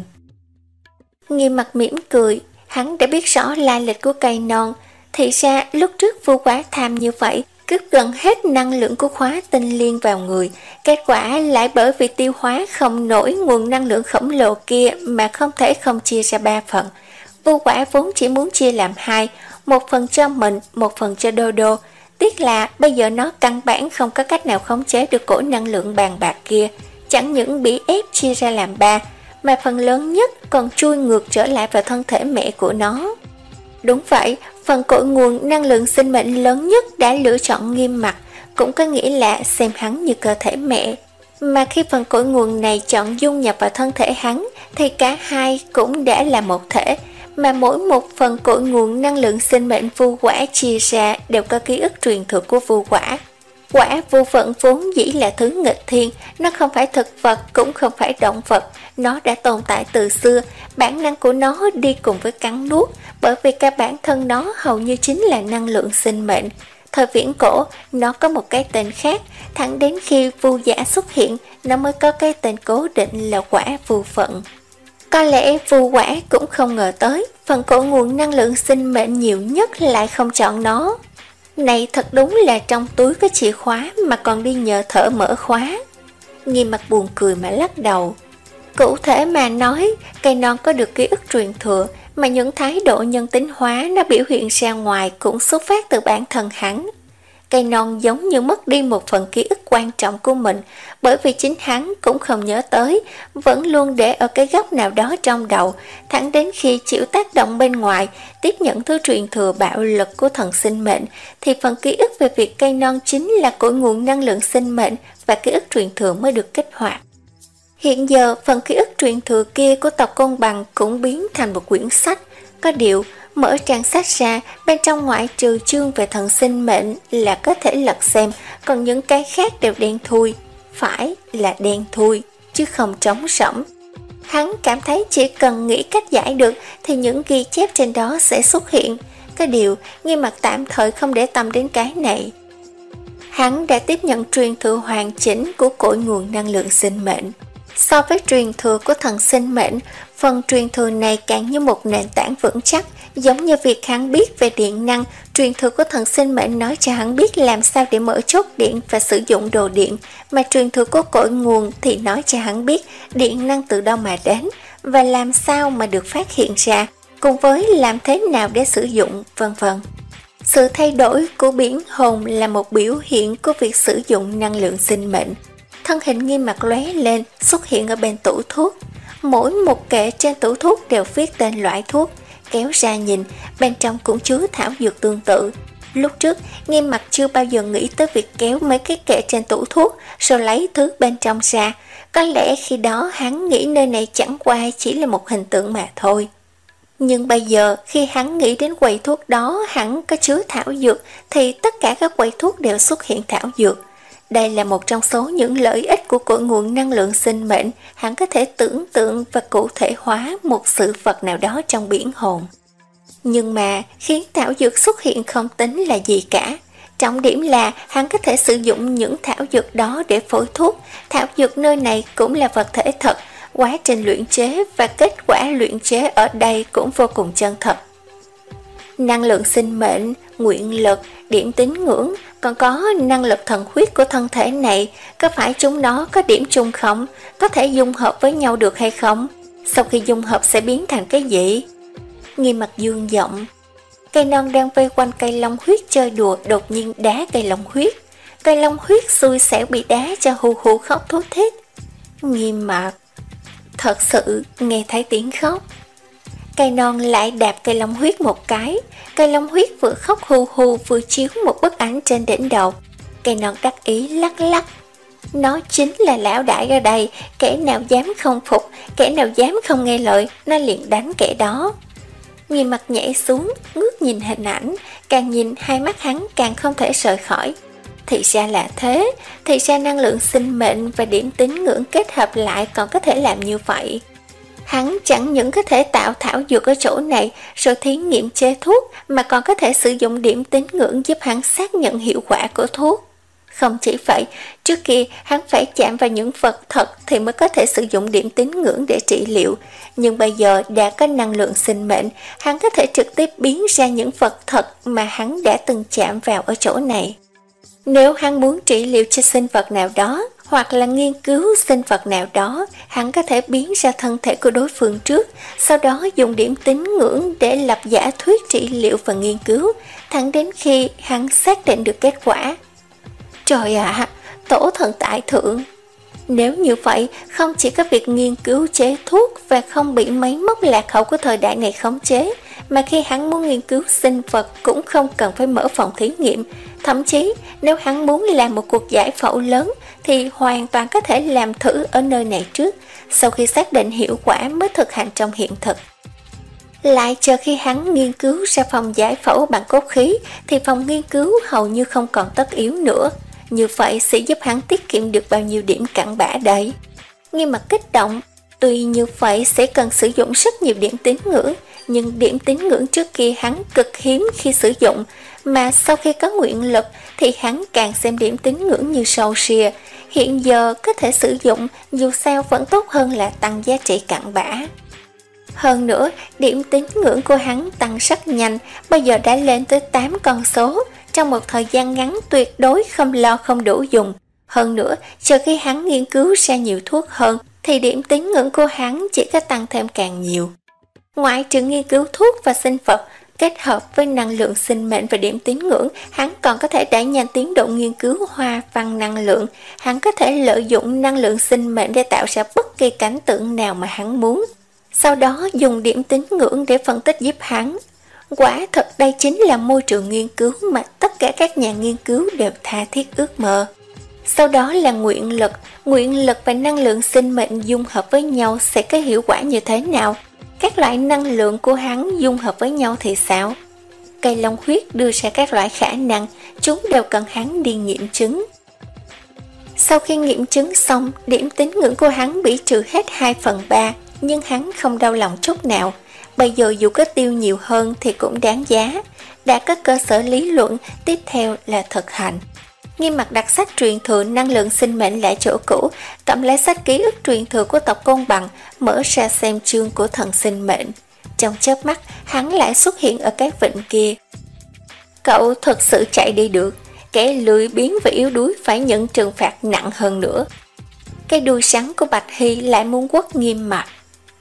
Nghiêm Mặt mỉm cười, hắn đã biết rõ lai lịch của cây non. Thì ra lúc trước Vu Quả tham như vậy, cướp gần hết năng lượng của khóa tinh liên vào người, kết quả lại bởi vì tiêu hóa không nổi nguồn năng lượng khổng lồ kia mà không thể không chia ra ba phần. Vu Quả vốn chỉ muốn chia làm hai, một phần cho mình, một phần cho Đô Đô. Tiếc là bây giờ nó căn bản không có cách nào khống chế được cỗ năng lượng bàn bạc kia, chẳng những bị ép chia ra làm ba, mà phần lớn nhất còn chui ngược trở lại vào thân thể mẹ của nó. Đúng vậy, phần cội nguồn năng lượng sinh mệnh lớn nhất đã lựa chọn Nghiêm Mặt, cũng có nghĩa là xem hắn như cơ thể mẹ. Mà khi phần cội nguồn này chọn dung nhập vào thân thể hắn, thì cả hai cũng đã là một thể, mà mỗi một phần cội nguồn năng lượng sinh mệnh Vu Quả chia ra đều có ký ức truyền thừa của Vu Quả. Quả vô phận vốn dĩ là thứ nghịch thiên, nó không phải thực vật cũng không phải động vật, nó đã tồn tại từ xưa, bản năng của nó đi cùng với cắn nuốt, bởi vì cả bản thân nó hầu như chính là năng lượng sinh mệnh. Thời viễn cổ, nó có một cái tên khác, thẳng đến khi Vu Giả xuất hiện, nó mới có cái tên cố định là Quả vô phận. Có lẽ Vu Quả cũng không ngờ tới, phần cội nguồn năng lượng sinh mệnh nhiều nhất lại không chọn nó. Này thật đúng là trong túi có chìa khóa mà còn đi nhờ thợ mở khóa. Nghiêm Mặt buồn cười mà lắc đầu. Cụ thể mà nói, cây non có được ký ức truyền thừa, mà những thái độ nhân tính hóa nó biểu hiện ra ngoài cũng xuất phát từ bản thân hắn. Cây non giống như mất đi một phần ký ức quan trọng của mình, bởi vì chính hắn cũng không nhớ tới, vẫn luôn để ở cái góc nào đó trong đầu, thẳng đến khi chịu tác động bên ngoài, tiếp nhận thứ truyền thừa bạo lực của thần sinh mệnh, thì phần ký ức về việc cây non chính là cội nguồn năng lượng sinh mệnh và ký ức truyền thừa mới được kích hoạt. Hiện giờ, phần ký ức truyền thừa kia của tộc Côn Bằng cũng biến thành một quyển sách. Có điều, mở trang sách ra, bên trong ngoại trừ chương về thần sinh mệnh là có thể lật xem, còn những cái khác đều đen thui. Phải là đen thui, chứ không trống rỗng. Hắn cảm thấy chỉ cần nghĩ cách giải được thì những ghi chép trên đó sẽ xuất hiện. Có điều, Nghiêm Mặt tạm thời không để tâm đến cái này. Hắn đã tiếp nhận truyền thừa hoàn chỉnh của cội nguồn năng lượng sinh mệnh. So với truyền thừa của thần sinh mệnh, phần truyền thừa này càng như một nền tảng vững chắc, giống như việc hắn biết về điện năng. Truyền thừa của thần sinh mệnh nói cho hắn biết làm sao để mở chốt điện và sử dụng đồ điện, mà truyền thừa của cội nguồn thì nói cho hắn biết điện năng từ đâu mà đến và làm sao mà được phát hiện ra, cùng với làm thế nào để sử dụng, vân vân. Sự thay đổi của biển hồn là một biểu hiện của việc sử dụng năng lượng sinh mệnh. Thân hình Nghiêm Mặt lóe lên, xuất hiện ở bên tủ thuốc. Mỗi một kệ trên tủ thuốc đều viết tên loại thuốc, kéo ra nhìn, bên trong cũng chứa thảo dược tương tự. Lúc trước, Nghiêm Mặt chưa bao giờ nghĩ tới việc kéo mấy cái kệ trên tủ thuốc rồi lấy thứ bên trong ra. Có lẽ khi đó hắn nghĩ nơi này chẳng qua chỉ là một hình tượng mà thôi. Nhưng bây giờ, khi hắn nghĩ đến quầy thuốc đó hẳn có chứa thảo dược, thì tất cả các quầy thuốc đều xuất hiện thảo dược. Đây là một trong số những lợi ích của cội nguồn năng lượng sinh mệnh, hắn có thể tưởng tượng và cụ thể hóa một sự vật nào đó trong biển hồn. Nhưng mà khiến thảo dược xuất hiện không tính là gì cả. Trọng điểm là hắn có thể sử dụng những thảo dược đó để phối thuốc. Thảo dược nơi này cũng là vật thể thật, quá trình luyện chế và kết quả luyện chế ở đây cũng vô cùng chân thật. Năng lượng sinh mệnh, nguyện lực, điểm tín ngưỡng, còn có năng lực thần huyết của thân thể này, có phải chúng nó có điểm chung không? Có thể dung hợp với nhau được hay không? Sau khi dung hợp sẽ biến thành cái gì? Nghiêm Mặt dương giọng. Cây non đang vây quanh cây long huyết chơi đùa đột nhiên đá cây long huyết. Cây long huyết xui xẻo bị đá cho hù hù khóc thút thít. Nghiêm Mặt thật sự nghe thấy tiếng khóc. Cây non lại đạp cây long huyết một cái. Cây long huyết vừa khóc hù hù vừa chiếu một bức ảnh trên đỉnh đầu. Cây non đắc ý lắc lắc. Nó chính là lão đại ở đây, kẻ nào dám không phục, kẻ nào dám không nghe lời, nó liền đánh kẻ đó. Nghiêm Mặt nhảy xuống, ngước nhìn hình ảnh, càng nhìn hai mắt hắn càng không thể rời khỏi. Thì ra là thế, thì ra năng lượng sinh mệnh và điểm tín ngưỡng kết hợp lại còn có thể làm như vậy. Hắn chẳng những có thể tạo thảo dược ở chỗ này rồi thí nghiệm chế thuốc, mà còn có thể sử dụng điểm tín ngưỡng giúp hắn xác nhận hiệu quả của thuốc. Không chỉ vậy, trước kia hắn phải chạm vào những vật thật thì mới có thể sử dụng điểm tín ngưỡng để trị liệu. Nhưng bây giờ đã có năng lượng sinh mệnh, hắn có thể trực tiếp biến ra những vật thật mà hắn đã từng chạm vào ở chỗ này. Nếu hắn muốn trị liệu cho sinh vật nào đó, hoặc là nghiên cứu sinh vật nào đó, hắn có thể biến ra thân thể của đối phương trước, sau đó dùng điểm tín ngưỡng để lập giả thuyết trị liệu và nghiên cứu, thẳng đến khi hắn xác định được kết quả. Trời ạ, à, tổ thần tại thượng! Nếu như vậy, không chỉ có việc nghiên cứu chế thuốc và không bị máy móc lạc hậu của thời đại này khống chế, mà khi hắn muốn nghiên cứu sinh vật cũng không cần phải mở phòng thí nghiệm. Thậm chí, nếu hắn muốn làm một cuộc giải phẫu lớn thì hoàn toàn có thể làm thử ở nơi này trước, sau khi xác định hiệu quả mới thực hành trong hiện thực. Lại chờ khi hắn nghiên cứu ra phòng giải phẫu bằng cốt khí thì phòng nghiên cứu hầu như không còn tất yếu nữa. Như vậy sẽ giúp hắn tiết kiệm được bao nhiêu điểm cặn bã đấy. Nghiêm Mặt kích động, tuy như vậy sẽ cần sử dụng rất nhiều điểm tín ngưỡng, nhưng điểm tín ngưỡng trước kia hắn cực hiếm khi sử dụng, mà sau khi có nguyện lực thì hắn càng xem điểm tín ngưỡng như sầu xìa. Hiện giờ có thể sử dụng, dù sao vẫn tốt hơn là tăng giá trị cặn bã. Hơn nữa, điểm tín ngưỡng của hắn tăng rất nhanh, bây giờ đã lên tới tám con số, trong một thời gian ngắn tuyệt đối không lo không đủ dùng. Hơn nữa, chờ khi hắn nghiên cứu ra nhiều thuốc hơn, thì điểm tín ngưỡng của hắn chỉ có tăng thêm càng nhiều. Ngoại trừ nghiên cứu thuốc và sinh vật, kết hợp với năng lượng sinh mệnh và điểm tín ngưỡng, hắn còn có thể đẩy nhanh tiến độ nghiên cứu hoa văn năng lượng. Hắn có thể lợi dụng năng lượng sinh mệnh để tạo ra bất kỳ cảnh tượng nào mà hắn muốn, sau đó dùng điểm tín ngưỡng để phân tích giúp hắn. Quả thật đây chính là môi trường nghiên cứu mà tất cả các nhà nghiên cứu đều tha thiết ước mơ. Sau đó là nguyện lực. Nguyện lực và năng lượng sinh mệnh dung hợp với nhau sẽ có hiệu quả như thế nào? Các loại năng lượng của hắn dung hợp với nhau thì sao? Cây long huyết đưa ra các loại khả năng, chúng đều cần hắn đi nghiệm chứng. Sau khi nghiệm chứng xong, điểm tín ngưỡng của hắn bị trừ hết hai phần ba, nhưng hắn không đau lòng chút nào. Bây giờ dù có tiêu nhiều hơn thì cũng đáng giá. Đã có cơ sở lý luận, tiếp theo là thực hành. Nghiêm Mặt đặt sách truyền thừa năng lượng sinh mệnh lại chỗ cũ, cầm lấy sách ký ức truyền thừa của tộc Côn Bằng, mở ra xem chương của thần sinh mệnh. Trong chớp mắt, hắn lại xuất hiện ở cái vịnh kia. Cậu thực sự chạy đi được, kẻ lười biếng và yếu đuối phải nhận trừng phạt nặng hơn nữa. Cái đuôi rắn của Bạch Hy lại muốn quất Nghiêm Mặt.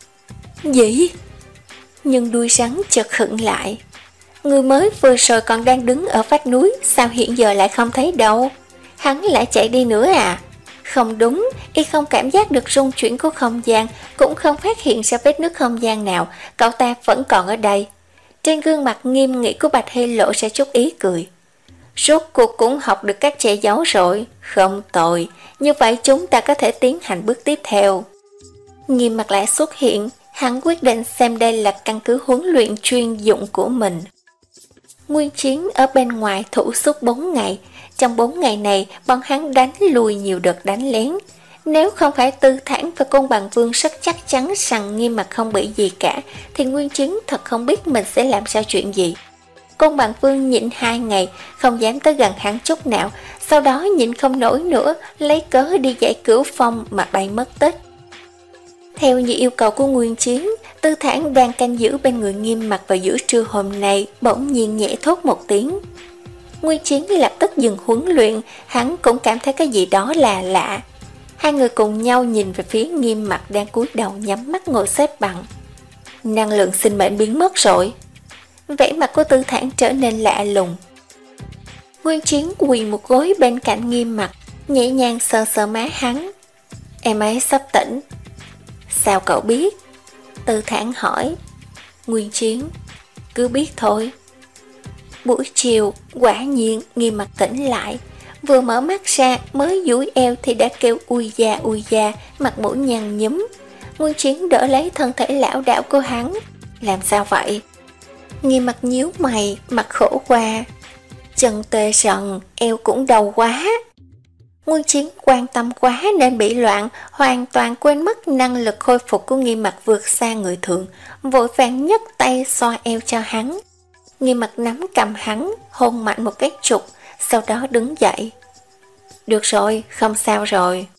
Gì? Nhưng đuôi rắn chợt khựng lại. Người mới vừa rồi còn đang đứng ở vách núi, sao hiện giờ lại không thấy đâu? Hắn lại chạy đi nữa à? Không đúng, y không cảm giác được rung chuyển của không gian, cũng không phát hiện ra vết nứt không gian nào, cậu ta vẫn còn ở đây. Trên gương mặt nghiêm nghị của Bạch Hy lộ ra chút ý cười. Rốt cuộc cũng học được cách che giấu rồi, không tồi, như vậy chúng ta có thể tiến hành bước tiếp theo. Nghiêm Mặt lại xuất hiện, hắn quyết định xem đây là căn cứ huấn luyện chuyên dụng của mình. Nguyên Chiến ở bên ngoài thủ suốt bốn ngày. Trong bốn ngày này, bọn hắn đánh lùi nhiều đợt đánh lén. Nếu không phải Tư Thản và Côn Bằng Vương rất chắc chắn rằng Nghiêm Mặt không bị gì cả, thì Nguyên Chiến thật không biết mình sẽ làm sao chuyện gì. Côn Bằng Vương nhịn hai ngày, không dám tới gần hắn chút nào, sau đó nhịn không nổi nữa, lấy cớ đi giải Cửu Phong mà bay mất tích. Theo như yêu cầu của Nguyên Chiến, Tư Thản đang canh giữ bên người Nghiêm Mặt vào giữa trưa hôm nay, bỗng nhiên nhẹ thốt một tiếng. Nguyên Chiến lập tức dừng huấn luyện, hắn cũng cảm thấy cái gì đó là lạ. Hai người cùng nhau nhìn về phía Nghiêm Mặt đang cúi đầu nhắm mắt ngồi xếp bằng. Năng lượng sinh mệnh biến mất rồi. Vẻ mặt của Tư Thản trở nên lạ lùng. Nguyên Chiến quỳ một gối bên cạnh Nghiêm Mặt, nhẹ nhàng sờ sờ má hắn. Em ấy sắp tỉnh. Sao cậu biết? Tư Thản hỏi. Nguyên Chiến, cứ biết thôi. Buổi chiều, quả nhiên Nghiêm Mặt tỉnh lại. Vừa mở mắt ra, mới duỗi eo thì đã kêu ui da ui da, mặt mũi nhăn nhúm. Nguyên Chiến đỡ lấy thân thể lão đảo của hắn. Làm sao vậy? Nghiêm Mặt nhíu mày, mặt khổ qua. Chân tê rần, eo cũng đau quá. Nguyên Chiến quan tâm quá nên bị loạn, hoàn toàn quên mất năng lực khôi phục của Nghi Mặc vượt xa người thường, vội vàng nhấc tay xoa eo cho hắn. Nghi Mặc nắm cầm hắn, hôn mạnh một cái chục, sau đó đứng dậy. Được rồi, không sao rồi.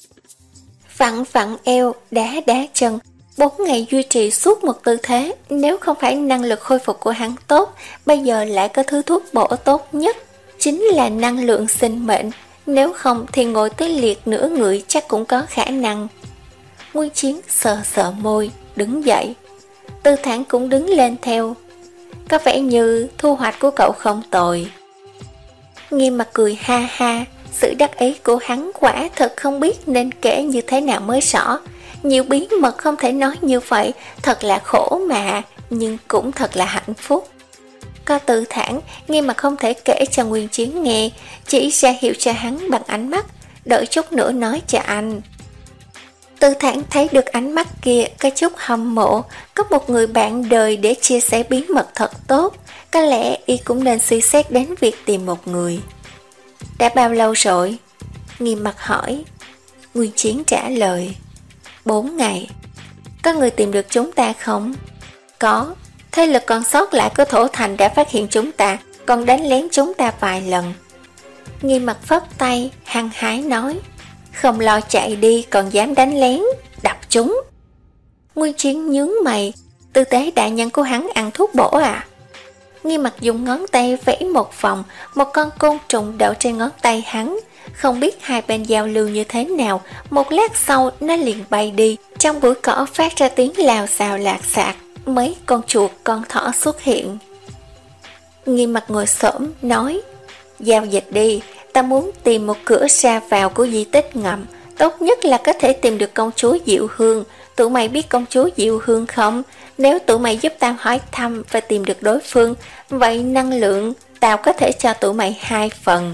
Vặn vặn eo, đá đá chân, bốn ngày duy trì suốt một tư thế, nếu không phải năng lực khôi phục của hắn tốt, bây giờ lại có thứ thuốc bổ tốt nhất, chính là năng lượng sinh mệnh, nếu không thì ngồi tới liệt nửa người chắc cũng có khả năng. Nguyên Chiến sờ sờ môi, đứng dậy. Tư Thản cũng đứng lên theo. Có vẻ như thu hoạch của cậu không tồi. Nghi Mặc cười ha ha, sự đắc ý của hắn quả thật không biết nên kể như thế nào mới rõ. Nhiều bí mật không thể nói như vậy, thật là khổ mà, nhưng cũng thật là hạnh phúc. Có Tư Thản, Nghi Mặc không thể kể cho Nguyên Chiến nghe, chỉ ra hiệu cho hắn bằng ánh mắt, đợi chút nữa nói cho anh. Tư Thản thấy được ánh mắt kia, có chút hâm mộ, có một người bạn đời để chia sẻ bí mật thật tốt, có lẽ y cũng nên suy xét đến việc tìm một người. Đã bao lâu rồi? Nghi Mặc hỏi. Nguyên Chiến trả lời. Bốn ngày. Có người tìm được chúng ta không? Có. Thế lực còn sót lại của Thổ Thành đã phát hiện chúng ta, còn đánh lén chúng ta vài lần. Nghi Mặc phất tay, hăng hái nói. Không lo chạy đi còn dám đánh lén, đập chúng. Nguyên Chiến nhướng mày, tư tế đại nhân của hắn ăn thuốc bổ à? Nghi Mặc dùng ngón tay vẽ một vòng, một con côn trùng đậu trên ngón tay hắn. Không biết hai bên giao lưu như thế nào, một lát sau nó liền bay đi, trong bụi cỏ phát ra tiếng lào xào lạc xạc, mấy con chuột con thỏ xuất hiện. Nghi Mặc ngồi xổm nói, giao dịch đi, ta muốn tìm một cửa ra vào của di tích ngầm, tốt nhất là có thể tìm được công chúa Diệu Hương. Tụi mày biết công chúa Diệu Hương không? Nếu tụi mày giúp tao hỏi thăm và tìm được đối phương, vậy năng lượng tao có thể cho tụi mày hai phần.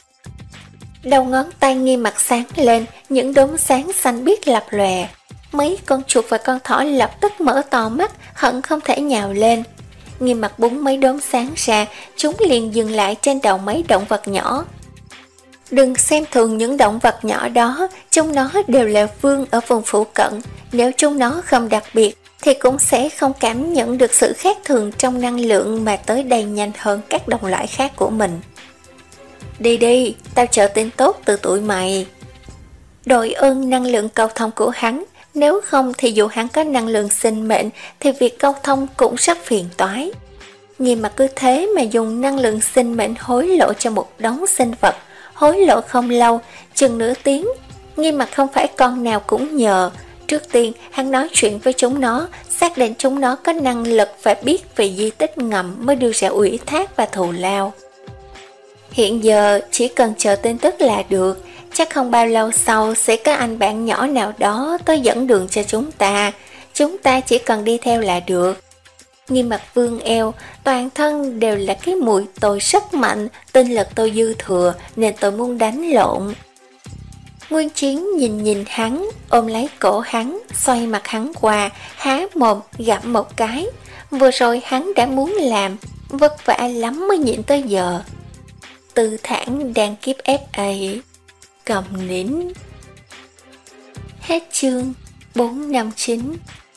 Đầu ngón tay Nghi Mặc sáng lên, những đốm sáng xanh biếc lập lòe. Mấy con chuột và con thỏ lập tức mở to mắt, hận không thể nhào lên. Nghi Mặc búng mấy đốm sáng ra, chúng liền dừng lại trên đầu mấy động vật nhỏ. Đừng xem thường những động vật nhỏ đó, chúng nó đều là vương ở vùng phụ cận. Nếu chúng nó không đặc biệt, thì cũng sẽ không cảm nhận được sự khác thường trong năng lượng mà tới đây nhanh hơn các đồng loại khác của mình. Đi đi, tao chờ tin tốt từ tụi mày. Đội ơn năng lượng cầu thông của hắn, nếu không thì dù hắn có năng lượng sinh mệnh thì việc câu thông cũng rất phiền toái. Nghi Mặc cứ thế mà dùng năng lượng sinh mệnh hối lộ cho một đống sinh vật, hối lộ không lâu, chừng nửa tiếng. Nghi Mặc không phải con nào cũng nhờ. Trước tiên hắn nói chuyện với chúng nó, xác định chúng nó có năng lực và biết về di tích ngầm mới đưa ra ủy thác và thù lao. Hiện giờ chỉ cần chờ tin tức là được, chắc không bao lâu sau sẽ có anh bạn nhỏ nào đó tới dẫn đường cho chúng ta, chúng ta chỉ cần đi theo là được. Nghi Mặc vương eo, toàn thân đều là cái mùi tôi rất mạnh, tinh lực tôi dư thừa nên tôi muốn đánh lộn. Nguyên Chiến nhìn nhìn hắn, ôm lấy cổ hắn, xoay mặt hắn qua, há mồm gặm một cái. Vừa rồi hắn đã muốn làm, vất vả lắm mới nhịn tới giờ. Tư Thản đang kiếp ép ấy, cầm nín. Hết chương bốn năm chín.